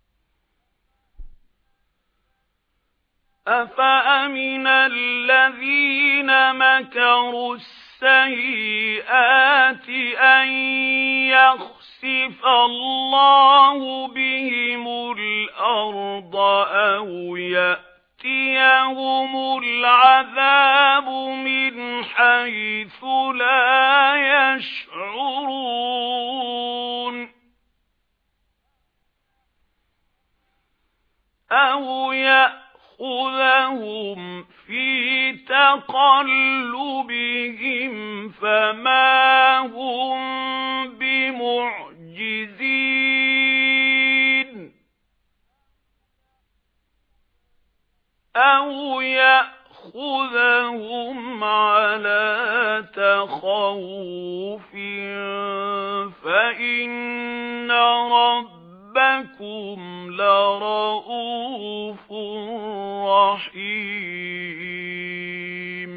أفأمن الذين مكروا السيئات أن يخسف الله بهم الأرض أو يأتيهم العذاب من حيث لا يشعرون أو يأتيهم خذهم في تقلبهم فما هم بمعجزين أو يأخذهم على تخوف فإن ربكم لرؤوف رحيم.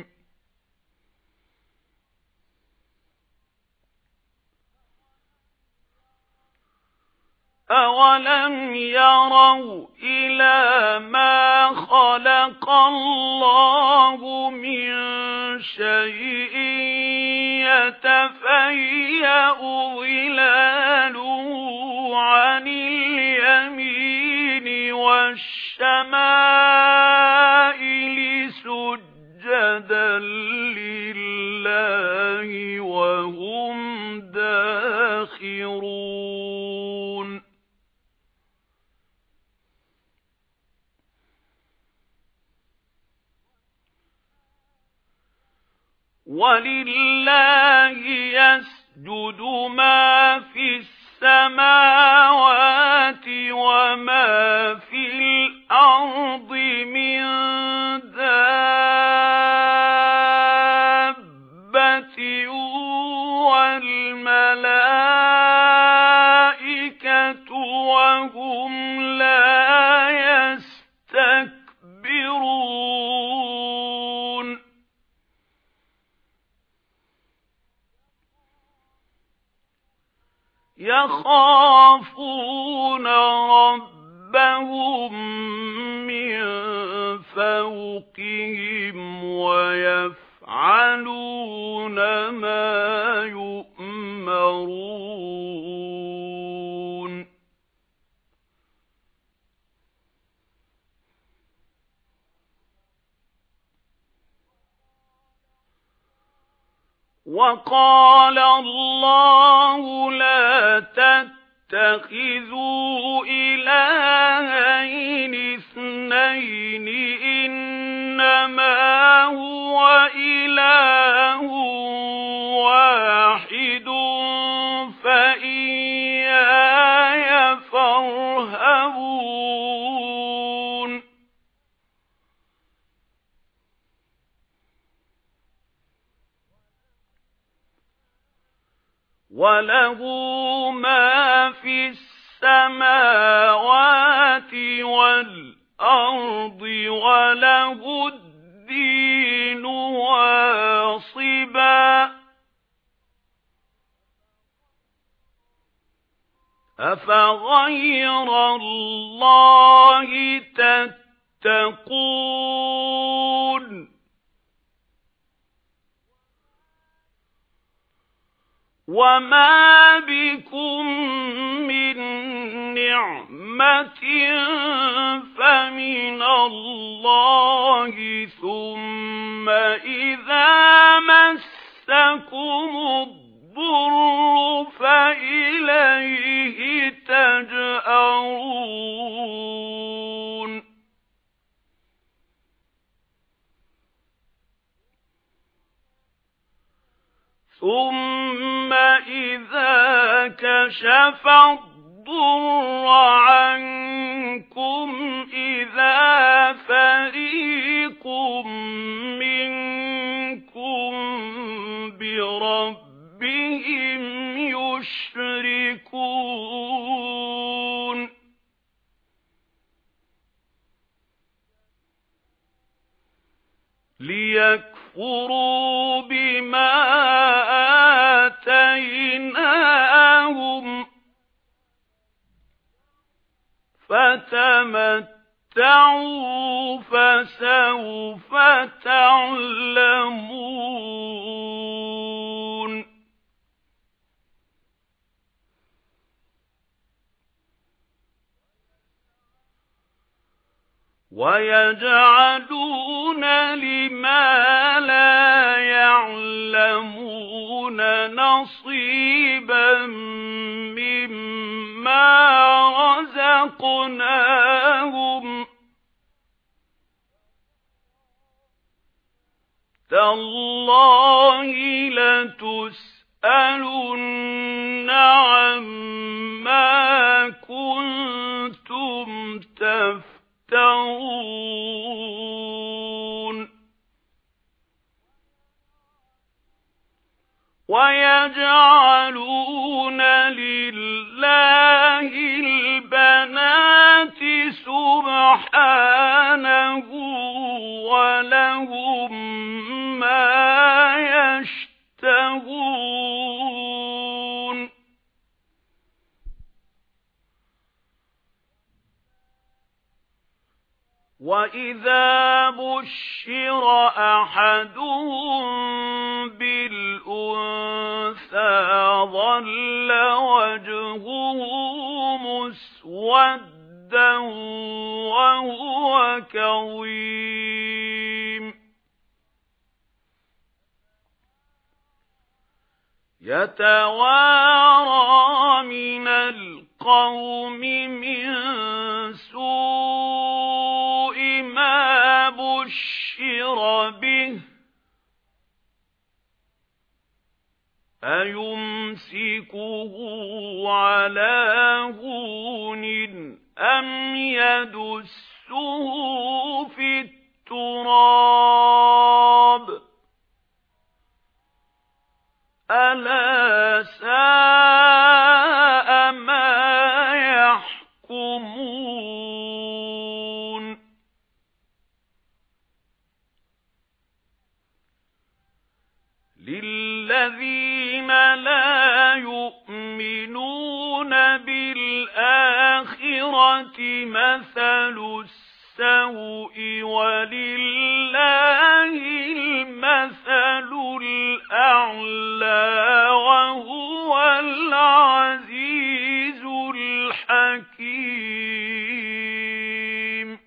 أولم يروا إلى ما خلق الله من شيء يتفيأ ظلاله عن اليمين والشمائل سجدا لله وهم داخرون. ولله يسجد ما في السماوات وما في الأرض من دابة والملائكة وهم لا يستكبرون. يخافون ربهم من فَوْقِهِمْ وَيَفْعَلُونَ مَا يُؤْمَرُونَ وَقَالَ اللَّهُ لَا تَتَّخِذُوا إِلَٰهَيْنِ اثْنَيْنِ إِنَّمَا هُوَ إِلَٰهٌ وَاحِدٌ فَإِيَّايَ فَارْهَبُونِ وَلَهُ مَا فِي السَّمَاوَاتِ وَالْأَرْضِ وَلَهُ الدِّينُ وَاصِبًا أَفَغَيْرَ اللَّهِ تَتَّقُونَ وَمَا بِكُم مِّن نِّعْمَةٍ فَمِنَ اللَّهِ ثُمَّ إِذَا مَسَّكُمُ الضُّرُّ فَإِلَيْهِ تَجْأَرُونَ ثُمَّ إِذَا كَشَفَ الضُّرَّ عَنكُمْ إِذَا فَرِيقٌ مِّنكُم بِرَبِّهِمْ يُشْرِكُونَ لِيَكْفُرُوا بِمَا آتَيْنَاهُمْ فَتَمَتَّعُوا فَسَوْفَ تَعْلَمُونَ وَيَجْعَلُونَ لِمَا لَا يَعْلَمُونَ نَصِيبًا مِّمَّا رَزَقْنَاهُمْ تَاللَّهِ لَتُسْأَلُنَّ عَمَّا كُنتُمْ تَفْتَرُونَ وَيَجْعَلُونَ لِلَّهِ الْبَنَاتِ سُبْحَانَهُ وَلَهُم مَّا يَشْتَهُونَ وَإِذَا بُشِّرَ أَحَدُهُم بِالْأُنثَىٰ ظَلَّ وَجْهُهُ مُسْوَدًّا وَهُوَ كَظِيمٌ يَتَوَارَىٰ مِنَ الْقَوْمِ مِن سُوءِ مَا بُشِّرَ بِهِ أَيُمْسِكُهُ عَلَىٰ هُونٍ أَمْ يَدُسُّهُ فِي التُّرَابِ أَلَا سَاءَ مَا يَحْكُمُونَ لِلَّذِينَ لَا يُؤْمِنُونَ بِالْآخِرَةِ مَثَلُ السَّوْءِ وَلِلَّهِ الْمَثَلُ الْأَعْلَى وَهُوَ الْعَزِيزُ الْحَكِيمُ.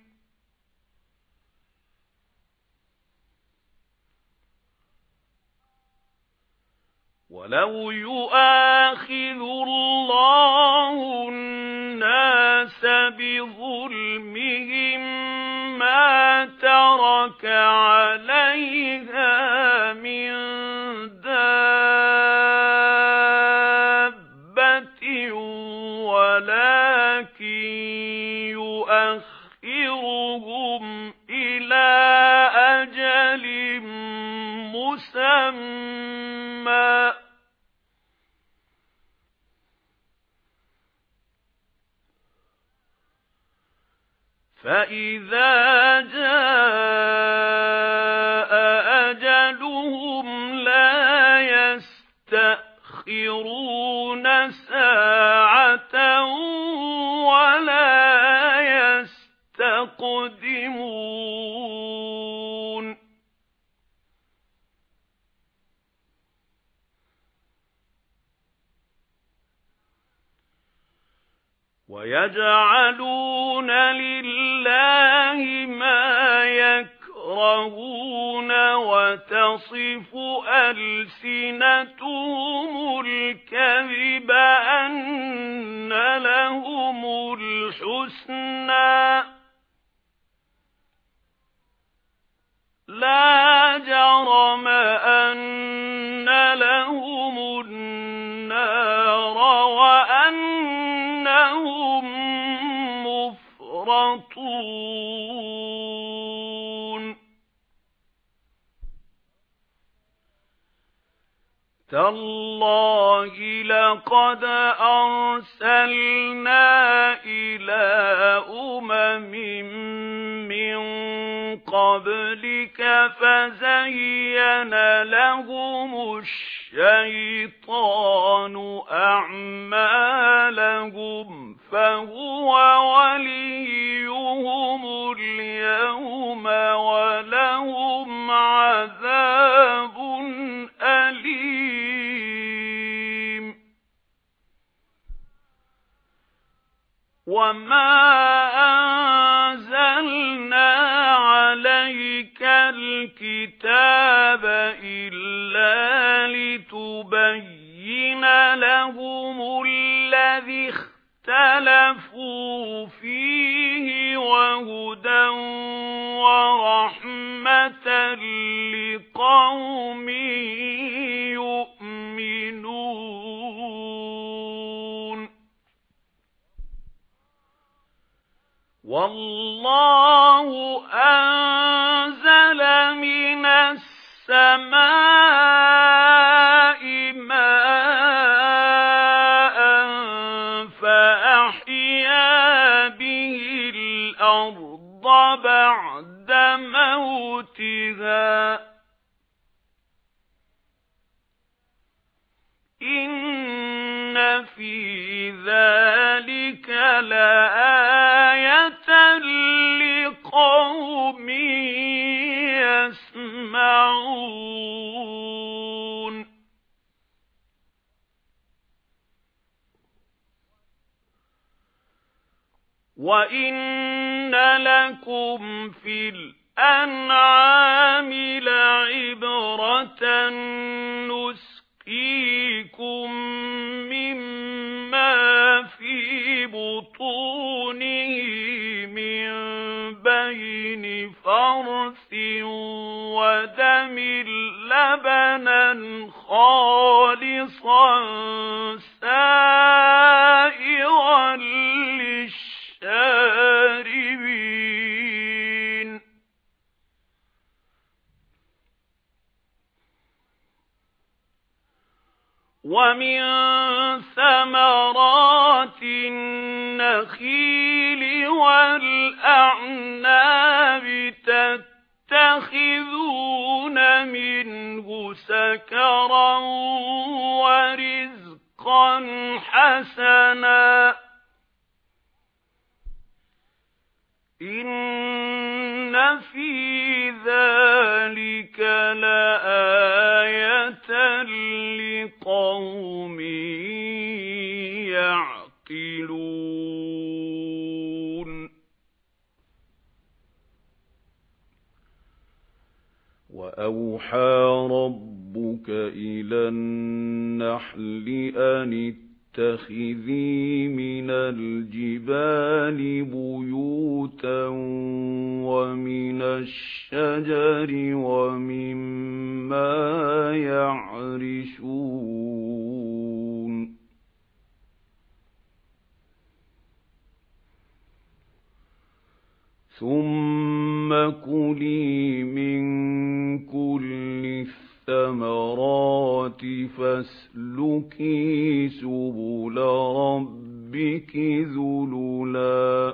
وَلَوْ يُؤَاخِذُ اللَّهُ النَّاسَ بِظُلْمِهِم مَّا تَرَكَ عَلَيْهَا مِن دَابَّةٍ وَلَكِن يُؤَخِّرُهُمْ إِلَى أَجَلٍ مُّسَمًّى فَإِذَا جَاءَ أَجَلُهُمْ لَا يَسْتَأْخِرُونَ سَاعَةً وَلَا يَسْتَقْدِمُونَ. وَيَجْعَلُونَ لِلَّهِ مَا يَكْرَهُونَ وَتَصِفُ أَلْسِنَتُهُمُ الْكَذِبَ أَنَّ لَهُمُ الْحُسْنَى لَا جَرَمَ أَنَّ لَهُمُ النَّارَ وَأَنَّهُمْ مُفْرَطُونَ. تَاللَّهِ لَقَدْ أَرْسَلْنَا إِلَى أُمَمٍ مِّن قَبْلِكَ فَزَيَّنَ لَهُمُ الشَّيْطَانُ أَعْمَالَهُمْ فَهُوَ وَلِيُّهُمُ الْيَوْمَ وَلَهُمْ عَذَابٌ أَلِيمٌ. وَمَا أَنزَلْنَا عَلَيْكَ الْكِتَابَ إِلَّا لِتُبَيِّنَ لَهُمُ الَّذِي اخْتَلَفُوا فِيهِ وَهُدًى وَرَحْمَةً لِقَوْمٍ يُؤْمِنُونَ. وَاللَّهُ أَنزَلَ مِنَ السَّمَاءِ مَاءً فَأَحْيَا بِهِ الْأَرْضَ بَعْدَ مَوْتِهَا إِنَّ فِي ذَلِكَ لَآيَةً لِقَوْمٍ يَسْمَعُونَ. وَإِنَّ لَكُمْ فِي الْأَنْعَامِ لَعِبْرَةً نُسْقِيكُم مِّمَّا فِي بُطُونِهِ مِن بَيْنِ فَرْثٍ وَدَمٍ لَبَنًا خَالِصًا سَائِغًا لِّلشَّارِبِينَ. وَمِن ثَمَرَاتِ النَّخِيلِ وَالْأَعْنَابِ تَتَّخِذُونَ مِنْهُ سَكَرًا وَرِزْقًا حَسَنًا إِنَّ وَأَوْحَى رَبُّكَ إِلَى النَّحْلِ أَنِ اتَّخِذِي مِنَ الْجِبَالِ بُيُوتًا وَمِنَ الشَّجَرِ وَمِمَّا يَعْرِشُونَ ثُمَّ كُلِي مِن كُلِّ الثَّمَرَاتِ فَاسْلُكِي سُبُلَ رَبِّكِ ذُلُلًا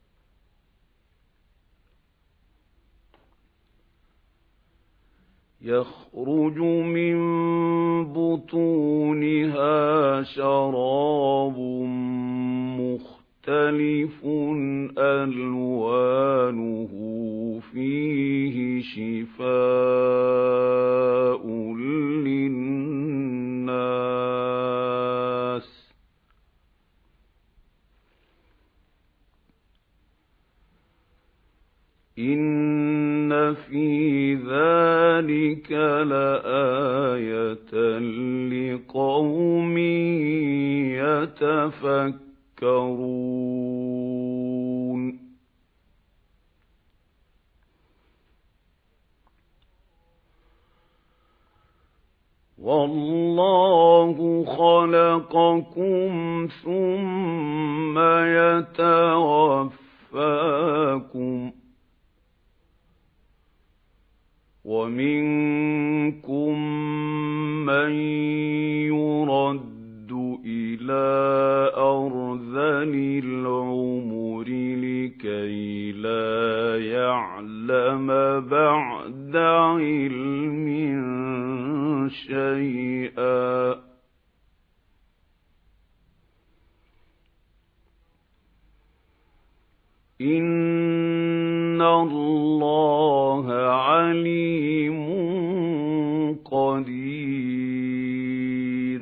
يَخْرُجُ مِن بُطُونِهَا شَرَابٌ مُخْتَلِفٌ أَلْوَانُهُ فِيهِ شِفَاءٌ لِلنَّاسِ إِنَّ فِي ذَلِكَ لَآيَةً لِقَوْمٍ يَتَفَكَّرُونَ وَاللَّهُ خَلَقَكُمْ ثُمَّ يَتَوَفَّاكُمْ وَمِنكُم مَّن يُرَدُّ إِلَى أَرْذَلِ الْعُمُرِ لِكَيْ لَا يَعْلَمَ بَعْدَ عِلْمٍ شَيْئًا إِنَّ اللَّهَ عَلِيمٌ قَدِيرٌ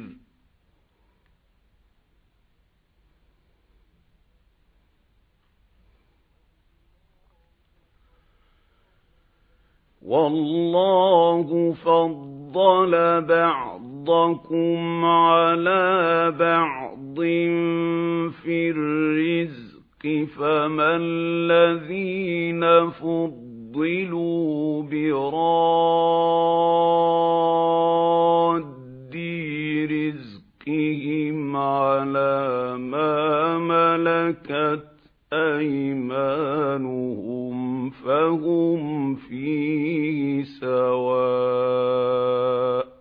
وَاللَّهُ فَضَّلَ بَعْضَكُمْ عَلَى بَعْضٍ فِي الرِّزْقِ فَمَا الَّذِينَ فُضِّلُوا بِرَادِّي رِزْقِهِمْ عَلَى مَا مَلَكَتْ أَيْمَانُهُمْ فَهُمْ فِيهِ سَوَاءٌ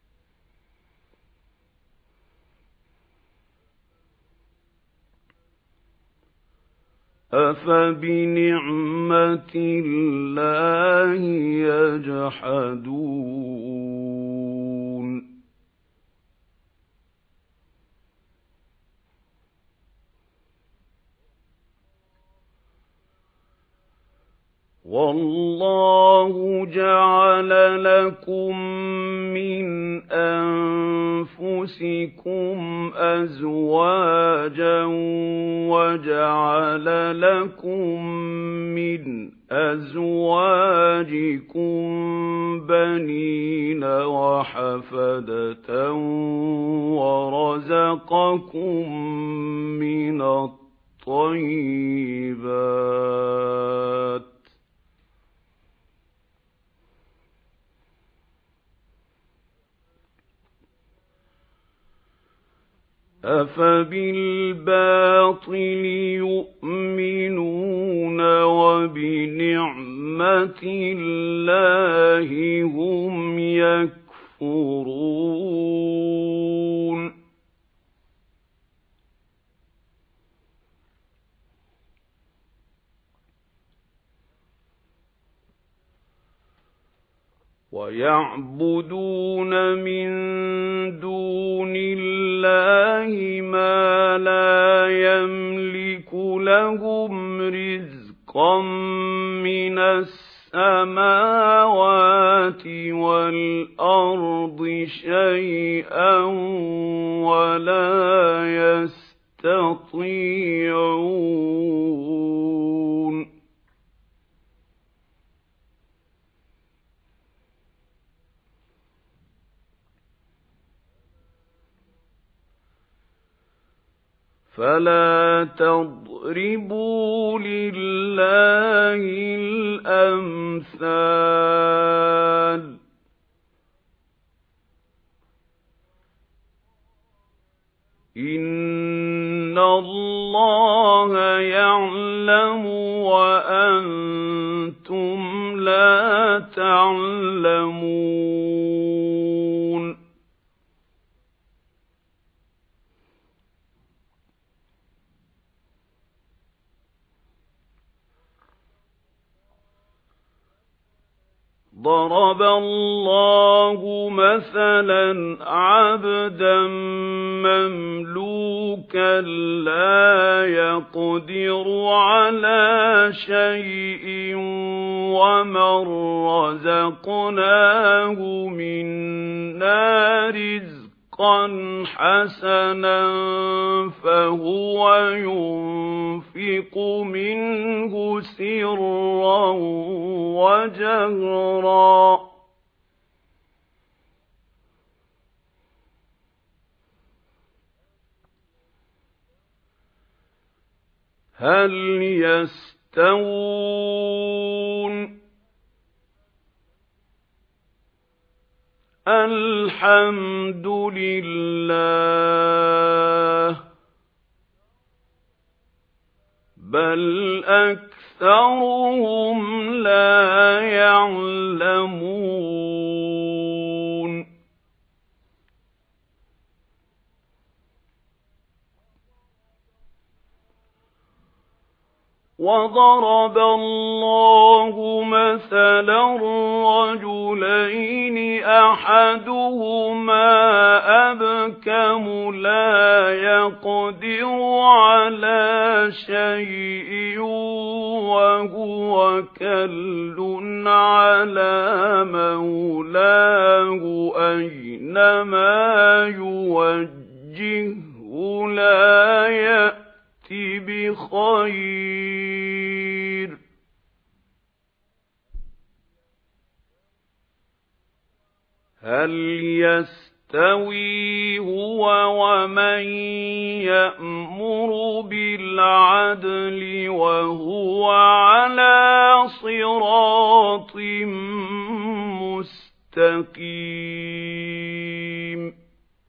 أَفَبِنِعْمَةِ اللَّهِ يَجْحَدُونَ وَاللَّهُ جَعَلَ لَكُم مِّنْ أَنفُسِكُمْ أَزْوَاجًا وَجَعَلَ لَكُم مِّنْ أَزْوَاجِكُم بَنِينَ وَحَفَدَةً وَرَزَقَكُم مِّنَ الطَّيِّبَاتِ أَفَبِالْبَاطِلِ يُؤْمِنُونَ وَبِنِعْمَةِ اللَّهِ هُمْ يَكْفُرُونَ وَيَعْبُدُونَ مِن دُونِ اللَّهِ مَا لَا يَمْلِكُ لَهُمْ رِزْقًا مِّنَ السَّمَاوَاتِ وَالْأَرْضِ شَيْئًا وَلَا يَسْتَطِيعُونَ فَلَا تَضْرِبُوا لِلَّهِ الْأَمْثَالَ إِنَّ اللَّهَ يَعْلَمُ وَأَنْتُمْ لَا تَعْلَمُونَ ضَرَبَ اللَّهُ مَثَلًا عَبْدًا مَّمْلُوكًا لَّا يَقْدِرُ عَلَىٰ شَيْءٍ وَمَن رَّزَقْنَاهُ مِنَّا رِزْقًا حَسَنًا فَهُوَ يُنفِقُ مِنْهُ سِرًّا وَجَهْرًا هَلْ يَسْتَوُونَ الْحَمْدُ لِلَّهِ بَلْ أَكْثَرُهُمْ لَا يَعْلَمُونَ وَضَرَبَ اللَّهُ مَثَلًا رَّجُلَيْنِ أَحَدُهُمَا أَبْكَمُ لَا يَقْدِرُ عَلَىٰ شَيْءٍ وَهُوَ كَلٌّ عَلَىٰ مَوْلَاهُ أَيْنَمَا يُوَجِّههُّ لَا يَأْتِ بِخَيْرٍ هَلْ يَسْتَوِي هُوَ وَمَن يَأْمُرُ بِالْعَدْلِ وَهُوَ عَلَىٰ صِرَاطٍ مُّسْتَقِيمٍ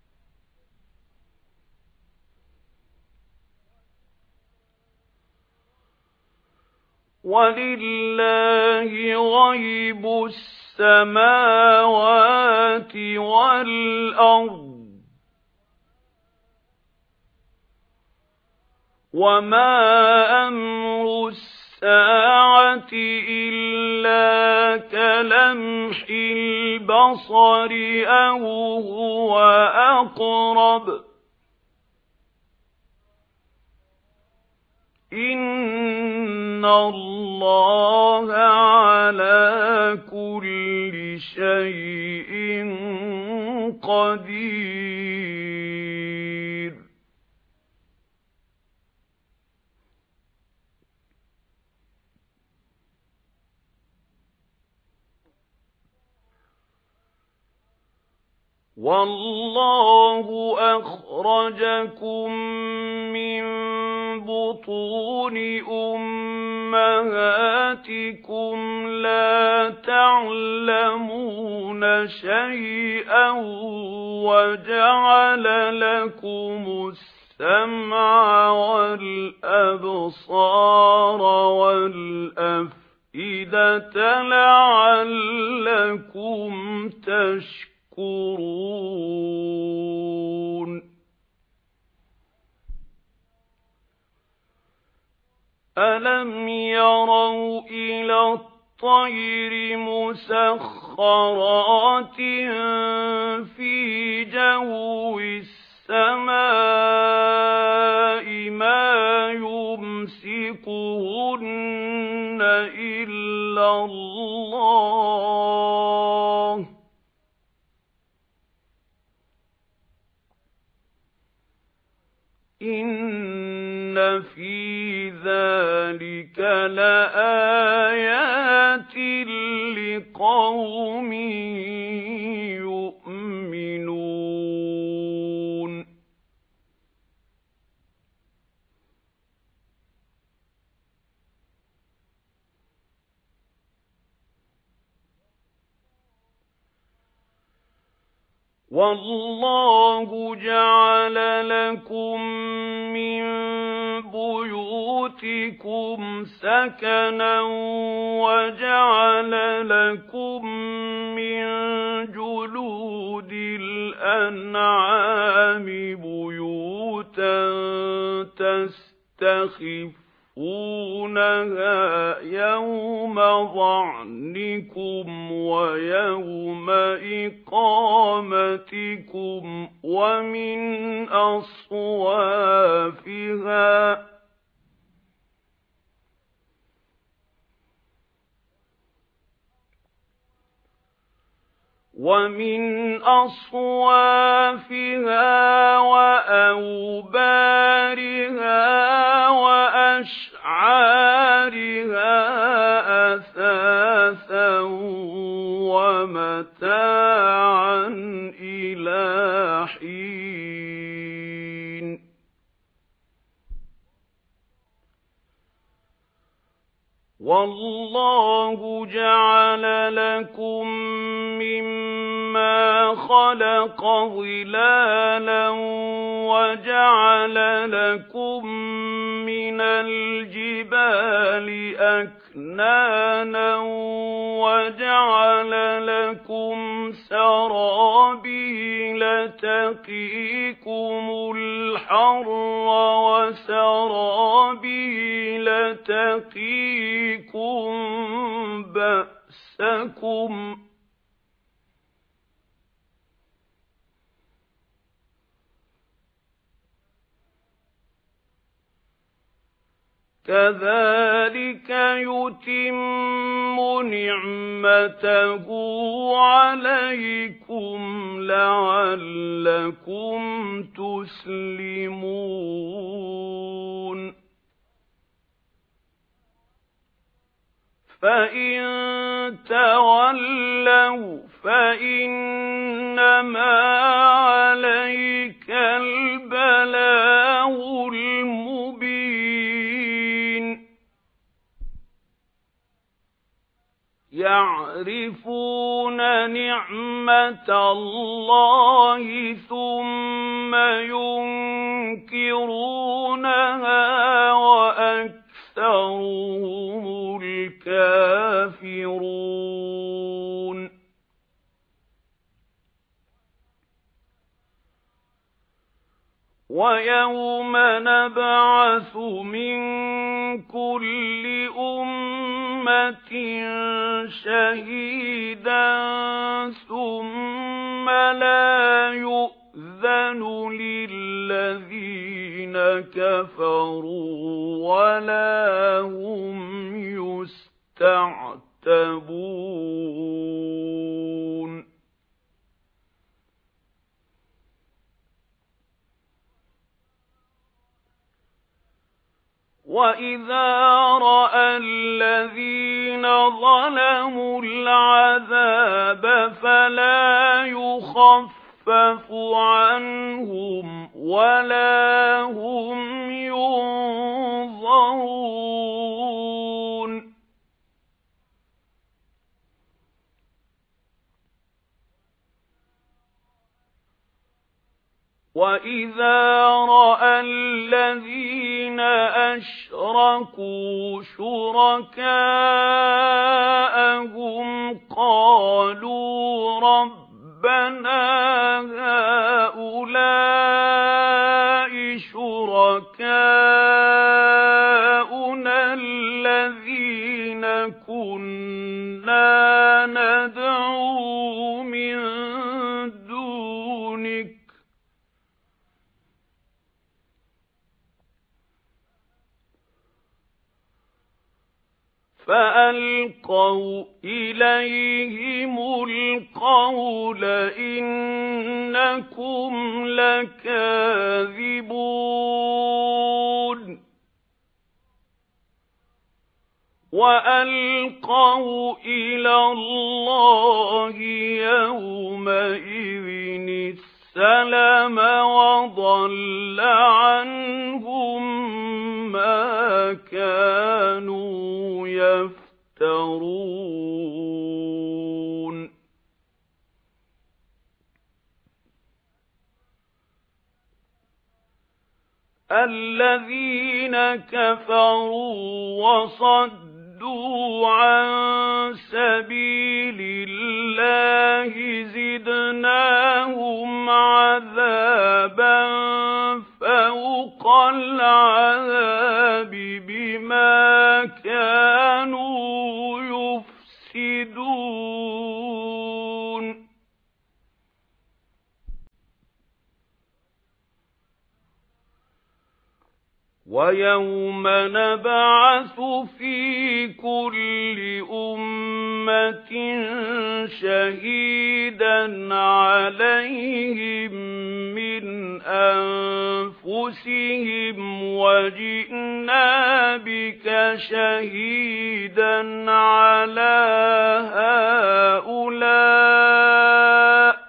وَلِلَّهِ غَيْبُ السَّمَاوَاتِ وَالْأَرْضِ وَمَا أَمْرُ السَّاعَةِ إِلَّا كَلَمْحِ الْبَصَرِ أَوْ هُوَ أَقْرَبُ إِنَّ اللَّهَ عَلَى كُلِّ شَيْءٍ قَدِيرٌ وَاللَّهُ أَخْرَجَكُم مِّن بُطُونِ أُمَّهَاتِكُمْ لَا تَعْلَمُونَ شَيْئًا وَجَعَلَ لَكُمُ السَّمْعَ وَالْأَبْصَارَ وَالْأَفْئِدَةَ لَعَلَّكُمْ تَشْكُرُونَ أَلَمْ يَرَوْا إِلَى الطَّيْرِ مُسَخَّرَاتٍ فِي جَوِّ السَّمَاءِ مَا يُمْسِكُهُنَّ إِلَّا اللَّهُ إِنَّ فِي ذَلِكَ لَآيَاتٍ لِقَوْمٍ يُؤْمِنُونَ وَاللَّهُ جَعَلَ لَكُم مِّن بُيُوتِكُمْ سَكَنًا وَجَعَلَ لَكُم مِّن جُلُودِ الْأَنْعَامِ بُيُوتًا تَسْتَخِفُّونَهَا يَوْمَ ظَعْنِكُمْ وَيَوْمَ إِقَامَتِكُمْ وَمِنْ أَصْوَافِهَا وَمِنْ أَصْوَافِهَا وَأَوْبَارِهَا وَأَشْعَارِهَا أَثَاثًا وَمَتَاعًا إِلَى حِينٍ وَاللَّهُ جَعَلَ لَكُم مِّمَّا خَلَقَ ظِلَالًا وَجَعَلَ لَكُم مِّنَ الْجِبَالِ أَكْنَانًا وَجَعَلَ لَكُمْ سَرَابِيلَ تَقِيكُمُ الْحَرَّ وَسَرَابِيلَ تَقِيكُم بَأْسَكُمْ ۚ كَذَلِكَ يُتِمُّ نِعْمَتَهُ عَلَيْكُمْ لَعَلَّكُمْ تُسْلِمُونَ فَإِن تَوَلَّوْا فَإِنَّمَا عَلَيْكَ الْبَلَاغُ الْمُبِينُ يَعْرِفُونَ نِعْمَةَ اللَّهِ ثُمَّ يُنكِرُونَهَا وَأَكْثَرُهُمُ الْكَافِرُونَ وَيَوْمَ نَبْعَثُ مِن كُلِّ أُمَّةٍ شَهِيدًا ثُمَّ لَا يُؤْذَنُ لِلَّذِينَ كَفَرُوا وَلَا هُمْ يُسْتَعْتَبُونَ وَإِذَا رَأَى الَّذِينَ ظَلَمُوا الْعَذَابَ فَلَا يُخَفَّفُ عَنْهُمْ وَلَا هُمْ يُنظَرُونَ وَإِذَا رَأَى الَّذِينَ أَشْرَكُوا شُرَكَاءَهُمْ قَالُوا رَبَّنَا هَؤُلَاءِ شُرَكَاؤُنَا الَّذِينَ كُنَّا نَدْعُو مِن دُونِكَ فَأَلْقَوْا إِلَيْهِمُ الْقَوْلَ إِنَّكُمْ لَكَاذِبُونَ وَأَلْقَوْا إِلَى اللَّهِ يَوْمَئِذٍ السَّلَمَ وَضَلَّ عَنْهُمْ مَا كَانُوا يَفْتَرُونَ الذين كفروا وصدوا عن سبيل الله زدناهم عذابا فوق العذاب بما كانوا يفسدون وَيَوْمَ نَبْعَثُ فِي كُلِّ أُمَّةٍ شَهِيدًا عَلَيْهِمْ مِنْ أَنْفُسِهِمْ وَجِئْنَا بِكَ شَهِيدًا عَلَى هَؤُلَاءِ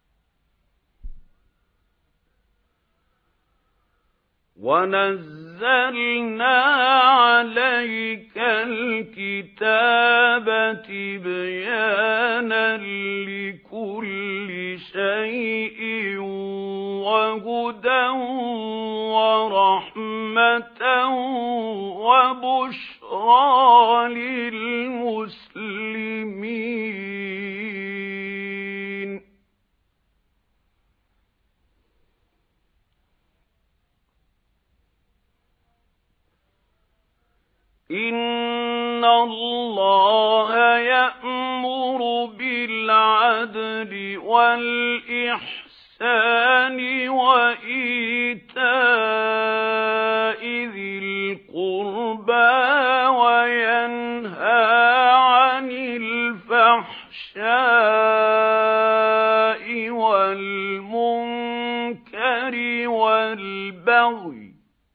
وَنَزَّلْنَا عَلَيْكَ الْكِتَابَ تِبْيَانًا لِكُلِّ شَيْءٍ وَهُدًى وَرَحْمَةً وَبُشْرَى لِلْمُسْلِمِينَ إِنَّ اللَّهَ يَأْمُرُ بِالْعَدْلِ وَالْإِحْسَانِ وَإِيتَاءِ ذِي الْقُرْبَى وَيَنْهَى عَنِ الْفَحْشَاءِ وَالْمُنكَرِ وَالْبَغْيِ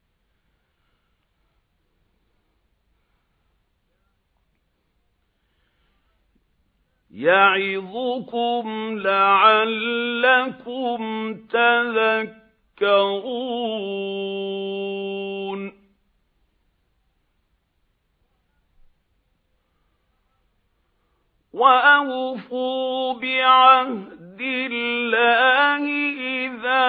يَعِظُكُمْ لَعَلَّكُمْ تَذَكَّرُونَ وَأَوْفُوا بِعَهْدِ اللَّهِ إِذَا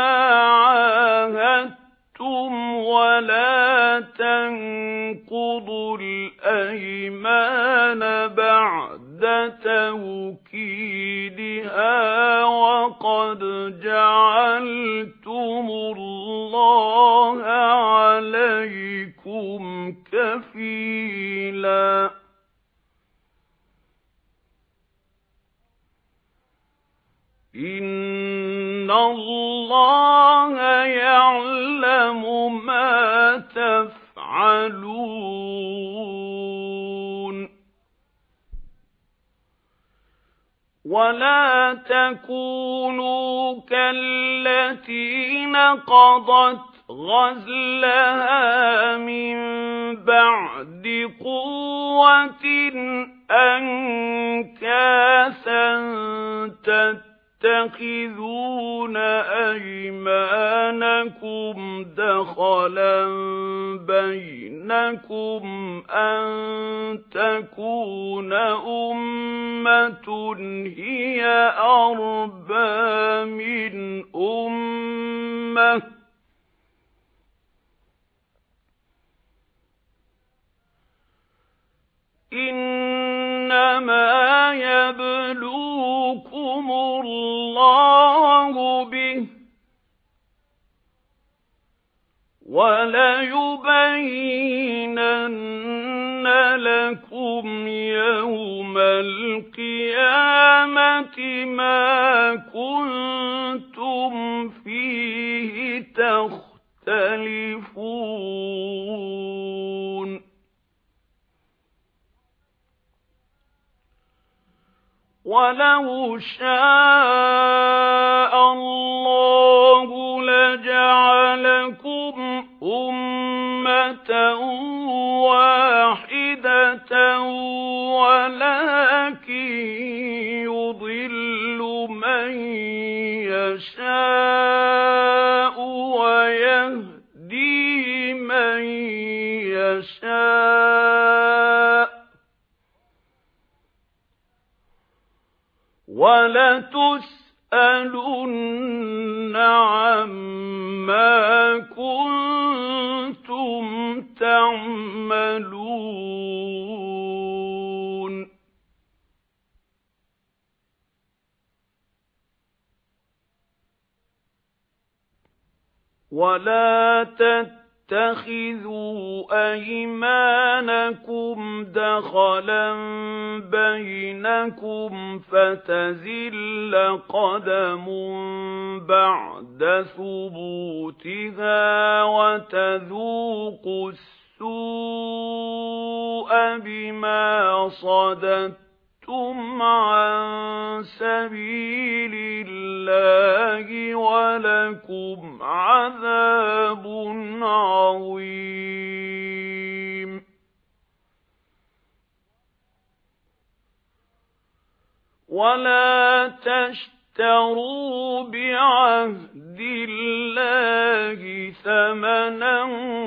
عَاهَدتُّمْ وَلَا تَنقُضُوا الْأَيْمَانَ بَعْدَ تَوْكِيدِهَا وَقَدْ جَعَلْتُمُ اللَّهَ عَلَيْكُمْ كَفِيلًا إِنَّ اللَّهَ يَعْلَمُ مَا تَفْعَلُونَ وَلَا تَكُونُوا كَالَّتِي نَقَضَتْ غَزْلَهَا مِنْ بَعْدِ قُوَّةٍ أَنْكَاثًا تَتَّخِذُونَ أَيْمَانَكُمْ دَخَلًا بَيْنَكُمْ أَنْ تَكُونَ أُمَّةٌ هِيَ أَرْبَى مِنْ أُمَّةٍ إِنَّمَا يَبْلُوكُمُ اللَّهُ بِهِ وَلَيُبَيِّنَنَّ لَكُمْ يَوْمَ الْقِيَامَةِ مَا كُنتُمْ فِيهِ تَخْتَلِفُونَ وَلَوْ شَاءَ اللَّهُ لَجَعَلَكُمْ أُمَّةً وَاحِدَةً وَلَكِنْ يُضِلُّ مَن يَشَاءُ وَيَهْدِي مَن يَشَاءُ وَلَتُسْأَلُنَّ لَتُسْأَلُنَّ عَمَّا كُنتُمْ تَعْمَلُونَ وَلَا تَتَّخِذُوا أَيْمَانَكُمْ دَخَلًا بَيْنَكُمْ فَتَزِلَّ قَدَمٌ بَعْدَ ثُبُوتِهَا وَتَذُوقُوا السُّوءَ بِمَا صَدَدتُّمْ عَن سَبِيلِ اللَّهِ وَلَكُمْ عَذَابٌ عَظِيمٌ وَلَا تَشْتَرُوا بِعَهْدِ اللَّهِ ثَمَنًا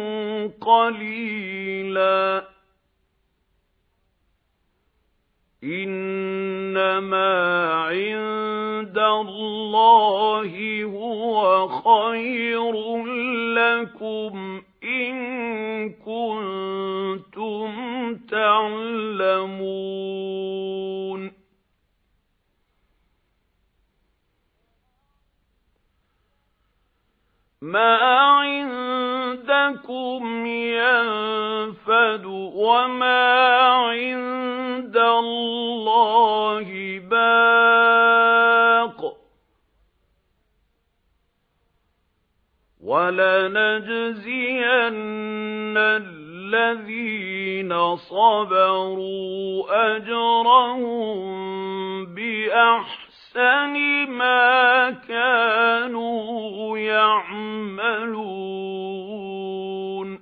قَلِيلًا إِنَّمَا عِندَ اللَّهِ هُوَ خَيْرٌ لَّكُمْ إِن كُنتُمْ تَعْلَمُونَ مَا عِندَكُمْ يَنفَدُ وَمَا عِندَ اللَّهِ بَاقٍ وَلَنَجْزِيَنَّ الَّذِينَ صَبَرُوا أَجْرَهُم بِأَحْسَنِ مَا كَانُوا يَعْمَلُونَ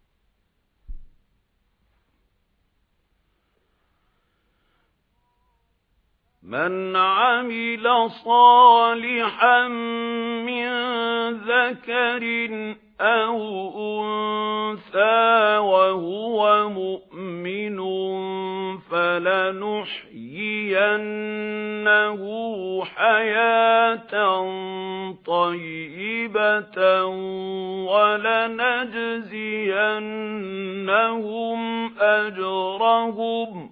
مَنْ عَمِلَ صَالِحًا مِنْ ذَكَرٍ أَوْ أُنثَىٰ وَهُوَ مُؤْمِنٌ فَلَنُحْيِيَنَّهُ حَيَاةً طَيِّبَةً وَلَنَجْزِيَنَّهُمْ أَجْرَهُمْ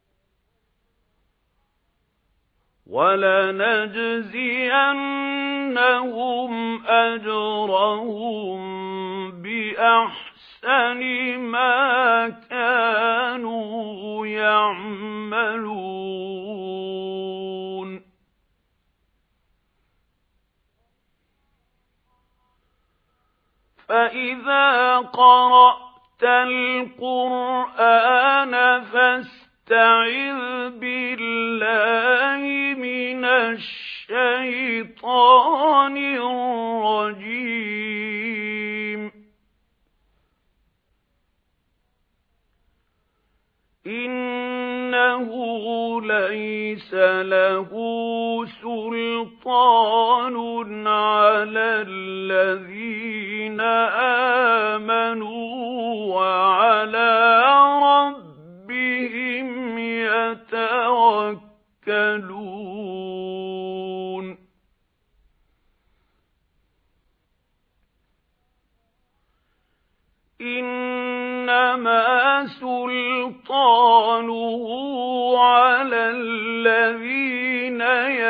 وَلَنَجْزِيَنَّهُمْ أَجْرَهُم بِأَحْسَنِ مَا كَانُوا يَعْمَلُونَ فَإِذَا قَرَأْتَ الْقُرْآنَ فَاسْتَعِذْ بِاللَّهِ مِنَ الشَّيْطَانِ الرَّجِيمِ إِنَّهُ لَيْسَ لَهُ سُلْطَانٌ عَلَى الَّذِينَ آمَنُوا وَعَلَى رَبِّهِمْ يَتَوَكَّلُونَ إِنَّمَا سُلْطَانُهُ عَلَى الَّذِينَ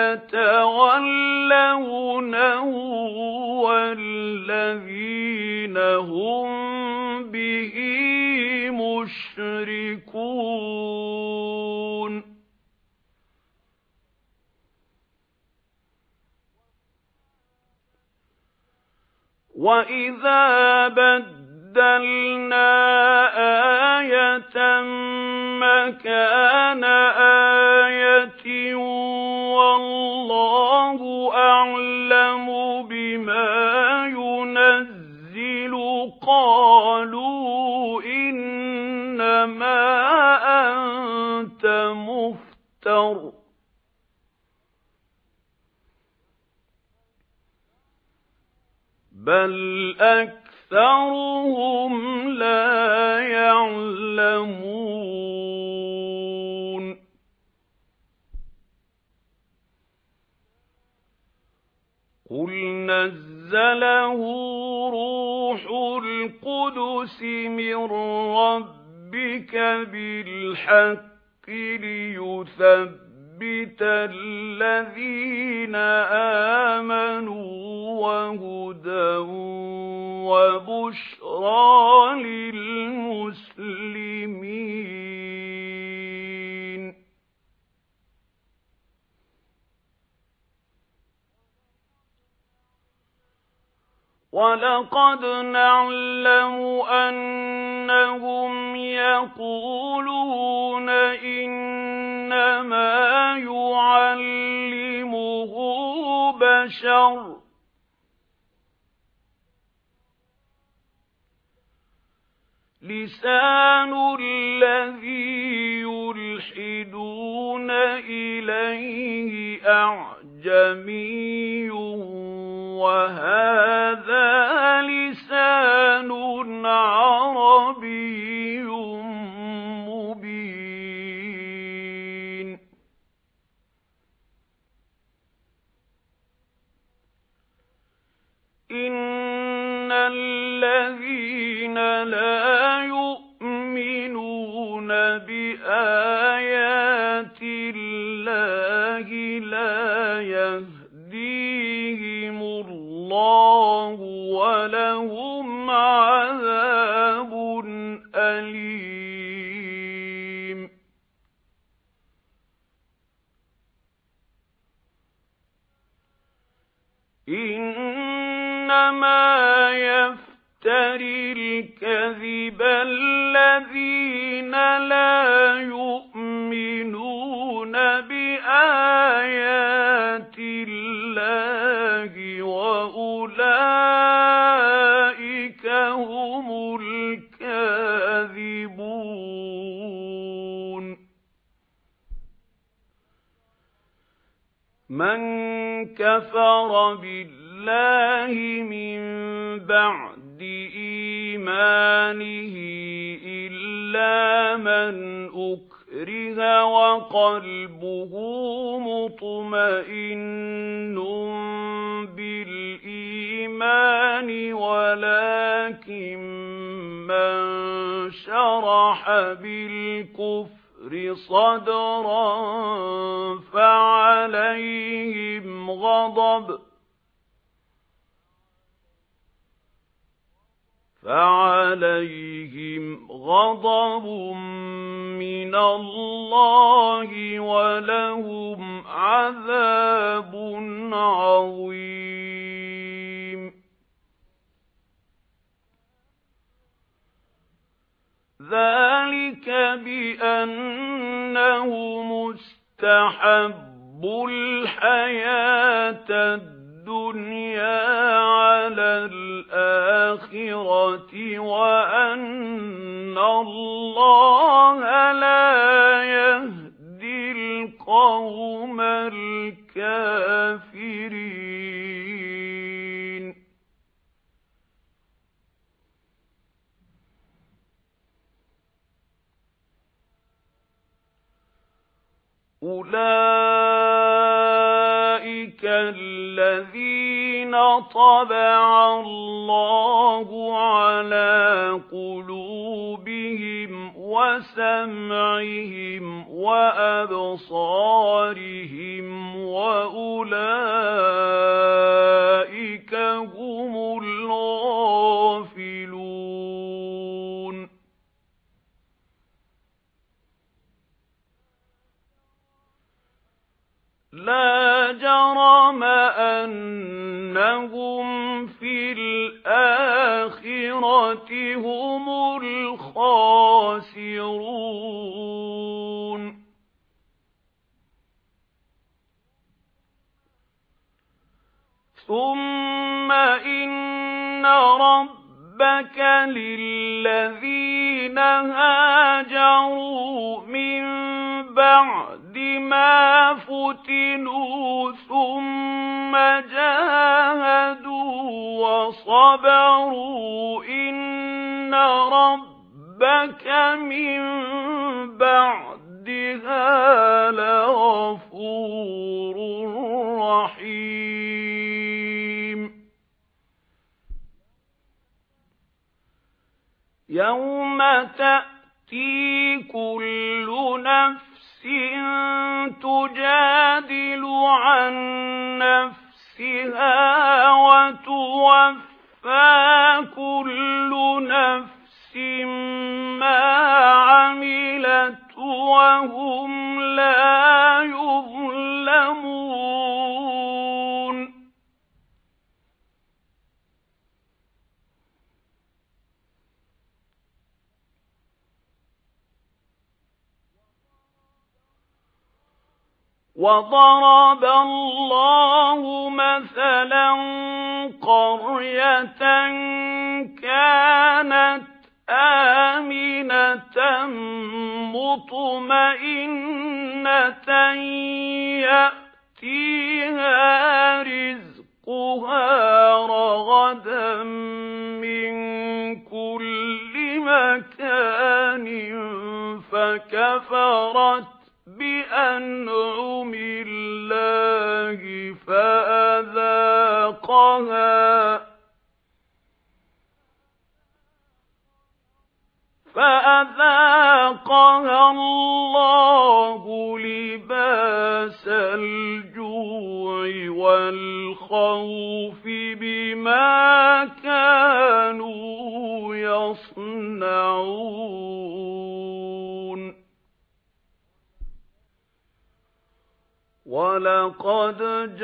يَتَوَلَّوْنَهُ وَالَّذِينَ هُمْ بِهِ مُشْرِكُونَ وَإِذَا بَدَّلْنَا آيَةً مَكَانَ آيَةٍ وَاللَّهُ أَعْلَمُ بِمَا يُنَزِّلُ قَالُوا إِنَّمَا أَنتَ مُفْتَرٍ بَلْ أَكْثَرُهُمْ لَا يَعْلَمُونَ. قُلْ نَزَّلَهُ رُوحُ الْقُدُسِ مِنْ رَبِّكَ بِالْحَقِّ لِيُثَبِّتَ الَّذِينَ آمَنُوا وَهُدًى وَبُشْرَى لِلْمُسْلِمِينَ. وَلَقَدْ نَعْلَمُ أَنَّهُمْ يَقُولُونَ إِنَّمَا يُعَلِّمُهُ بَشَرٌ لِسَانُ الَّذِي يُلْحِدُونَ إِلَيْهِ أَعْجَمِيٌّ وَهَذَا لِسَانٌ عَرَبِيٌّ مُبِينٌ. إِنَّ الَّذِينَ لَا يُؤْمِنُونَ بِآيَاتِ اللَّهِ لَا يَهْدِيهِمُ اللَّهُ وَلَهُمْ عَذَابٌ أَلِيمٌ. إِنَّمَا يَفْتَرِي الْكَذِبَ الَّذِينَ لَا يُؤْمِنُونَ بِآيَاتِ اللَّهِ وَأُولَئِكَ هُمُ الْكَاذِبُونَ. مَنْ كَفَرَ بِاللَّهِ مِنْ بَعْدِ إِيمَانِهِ إِلَّا مَنْ أُكْرِهَ وَقَلْبُهُ مُطْمَئِنٌّ بِالْإِيمَانِ وَلَكِنْ مَنْ شَرَحَ بِالْكُفْرِ صَدْرًا فَعَلَيْهِمْ غَضَبٌ فَعَلَيْهِمْ غَضَبٌ مِنَ اللَّهِ وَلَهُمْ عَذَابٌ عَظِيمٌ. ذَلِكَ بِأَنَّهُ مُسْتَحَبُّو الْحَيَاةَ الدُّنْيَا عَلَى الْآخِرَةِ وَأَنَّ اللَّهَ لَا يَهْدِي الْقَوْمَ الْكَافِرِينَ. أُولَئِكَ الَّذِينَ طَبَعَ اللَّهُ عَلَى قُلُوبِهِمْ وَسَمْعِهِمْ وَأَبْصَارِهِمْ وَأُولَئِكَ هُمُ الْغَافِلُونَ. لا جرم أنهم في الآخرة هم الخاسرون. ثم إن ربك للذين هاجروا من بعد ما فتنوا ثم جاهدوا وصبروا إن ربك من بعدها لغفور رحيم. يوم تأتي كل نفس تجادل عن نفسها وتوفى كل نفس ما عملت وهم لا يظلمون وضرب الله مثلا قرية كانت آمنة مطمئنة يأتيها رزقها رغدا من كل مكان فكفرت بأنعم الله فأذاقها فأذاقها الله لباس الجوع والخوف بما كانوا يصنعون وَلَقَدْ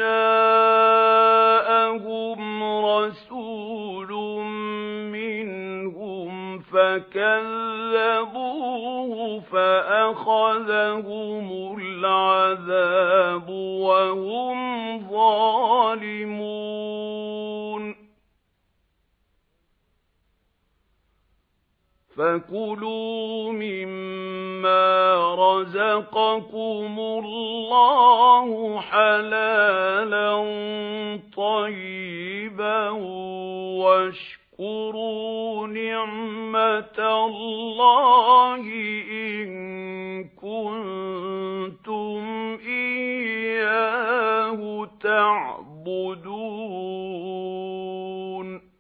جَاءَهُمْ رَسُولٌ مِّنْهُمْ فَكَذَّبُوهُ فَأَخَذَهُمُ الْعَذَابُ وَهُمْ ظَالِمُونَ فَكُلُوا مِمَّا رَزَقَكُمُ اللَّهُ حَلَالًا طَيِّبًا وَاشْكُرُوا نِعْمَةَ اللَّهِ إِن كُنتُمْ إِيَّاهُ تَعْبُدُونَ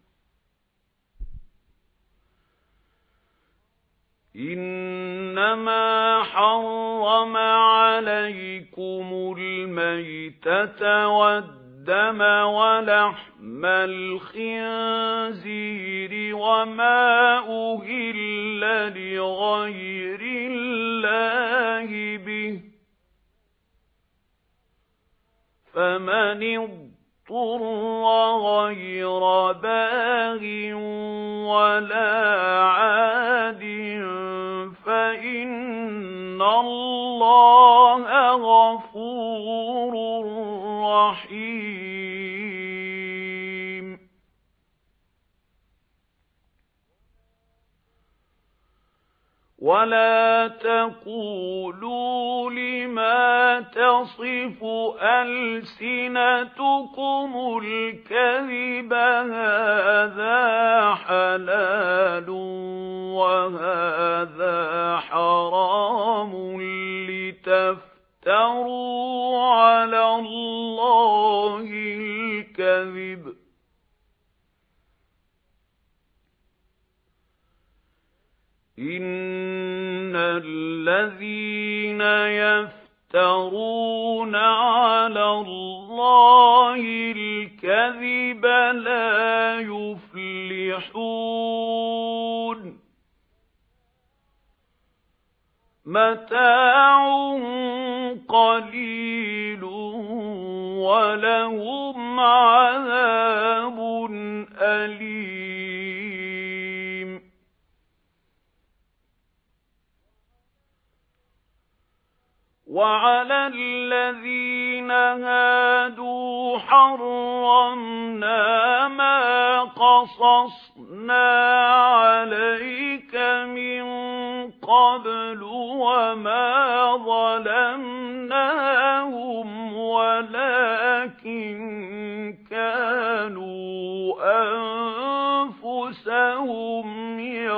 إِنَّمَا حَرَّمَ عَلَيْكُمُ الْمَيْتَةَ وَالدَّمَ وَلَحْمَ الْخِنزِيرِ وَمَا أُهِلَّ لِغَيْرِ اللَّهِ بِهِ فَمَنِ اضْطُرَّ غَيْرَ بَاغٍ وَلَا عَادٍ فَإِنَّ اللَّهَ غَفُورٌ رَّحِيمٌ وَلَا تَقُولُوا لِمَا تَصِفُ أَلْسِنَتُكُمُ الْكَذِبَ هَٰذَا حَلَالٌ وَهَٰذَا حَرَامٌ لِّتَفْتَرُوا عَلَى اللَّهِ الْكَذِبَ إِنَّ الَّذِينَ يَفْتَرُونَ عَلَى اللَّهِ الْكَذِبَ لَا يُفْلِحُونَ مَتَاعٌ قَلِيلٌ وَلَهُمْ عَذَابٌ أَلِيمٌ وَعَلَى الَّذِينَ هَادُوا حَرَّمْنَا مَا قَصَصْنَا عَلَيْكَ مِن قَبْلُ وَمَا ظَلَمْنَاهُمْ وَلَكِن كَانُوا أَنفُسَهُمْ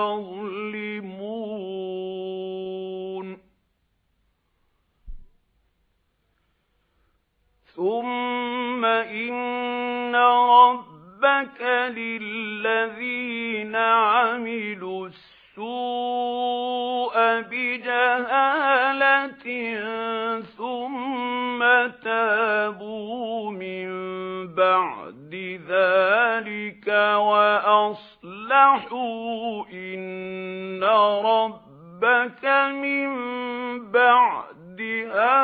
يَظْلِمُونَ ثُمَّ إِنَّ رَبَّكَ لِلَّذِينَ عَمِلُوا السُّوءَ بِجَهَالَةٍ ثُمَّ تَابُوا مِن بَعْدِ ذَلِكَ وَأَصْلَحُوا إِنَّ رَبَّكَ مِن بَعْدِهَا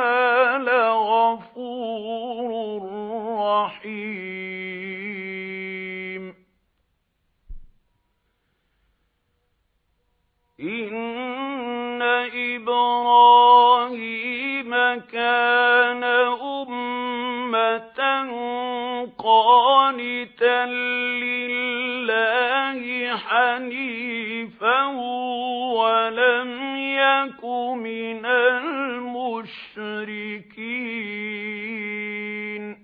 لَغَفُورٌ رَّحِيمٌ إِنَّ إِبْرَاهِيمَ كَانَ أُمَّةً قَانِتًا لِّلَّهِ حَنِيفًا وَلَمْ يَكُ مِنَ الْمُشْرِكِينَ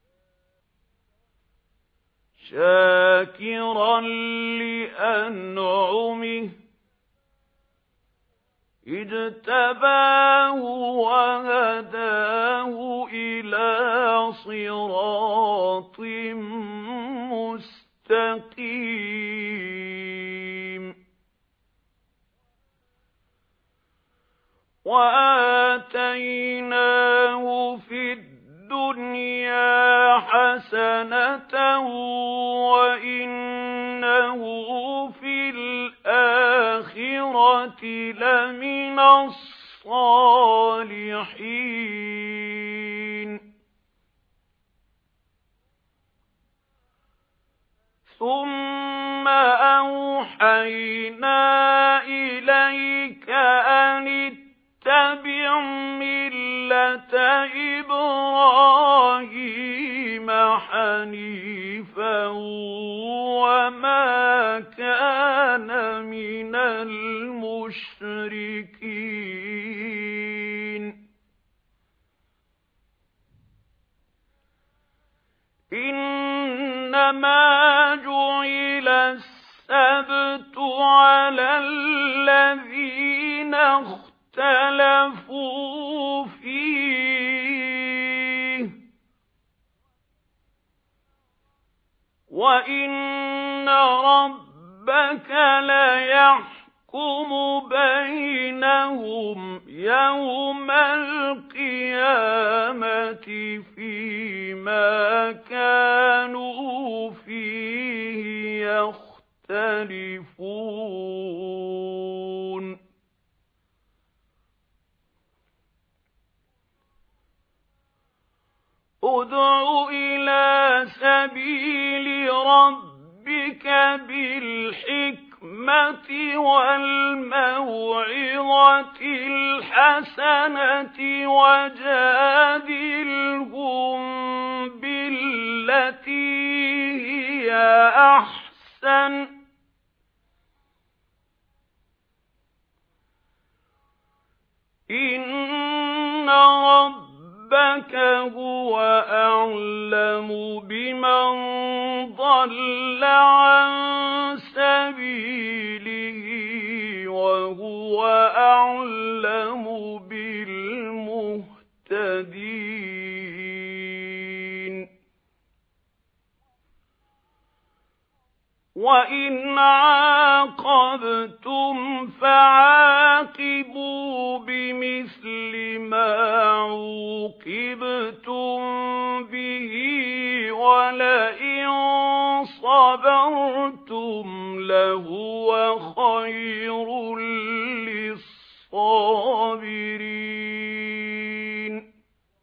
شَاكِرًا لِّأَنْعُمِهِ اجْتَبَاهُ وَهَدَاهُ إِلَى صِرَاطٍ مُسْتَقِيمٍ وَآتَيْنَاهُ فِي الدُّنْيَا حَسَنَةً وَإِنَّهُ فِي الْآخِرَةِ لَمِنَ الصَّالِحِينَ ثُمَّ أَوْحَيْنَا إِلَيْكَ أَنِ اتَّبِعْ مِلَّةَ إِبْرَاهِيمَ حَنِيفًا وَمَا كَانَ مِنَ الْمُشْرِكِينَ إِنَّمَا جُعِلَ السَّبْتُ عَلَى الَّذِينَ اخْتَلَفُوا فِيهِ وَإِنَّ رَبَّكَ لَيَحْكُمُ بَيْنَهُمْ يَوْمَ الْقِيَامَةِ فِيمَا كَانُوا فِيهِ يَخْتَلِفُونَ ادْعُ إِلَى سَبِيلِ رَبِّكَ بِالْحِكْمَةِ وَالْمَوْعِظَةِ الْحَسَنَةِ وَجَادِلْهُم بِالَّتِي هِيَ أَحْسَنُ إِنَّ رَبَّكَ هُوَ أَعْلَمُ بِمَنْ ضَلَّ عَن سَبِيلِهِ وَهُوَ أَعْلَمُ بِالْمُهْتَدِينَ وَإِنْ عَاقَبْتُمْ فَعَاقِبُوا بِمِثْلِ مَا عُوقِبْتُمْ بِهِ وَلَئِنْ صَبَرْتُمْ لَهُوَ خَيْرٌ لِلصَّابِرِينَ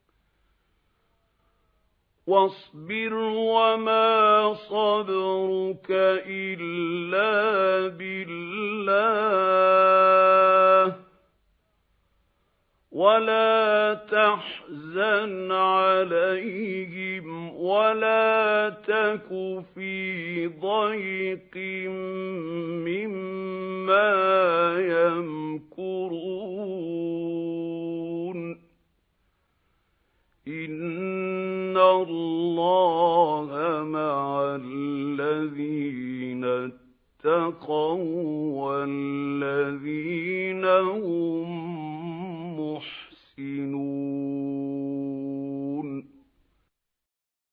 وَاصْبِرْ وَمَا صَبْرُكَ إِلَّا بِاللَّهِ وَلَا تَحْزَنْ عَلَيْهِمْ وَلَا تَكُ فِي ضَيْقٍ مِّمَّا يَمْكُرُونَ إِنَّ اللَّهَ مَعَ الَّذِينَ اتَّقَوْا وَالَّذِينَ هُم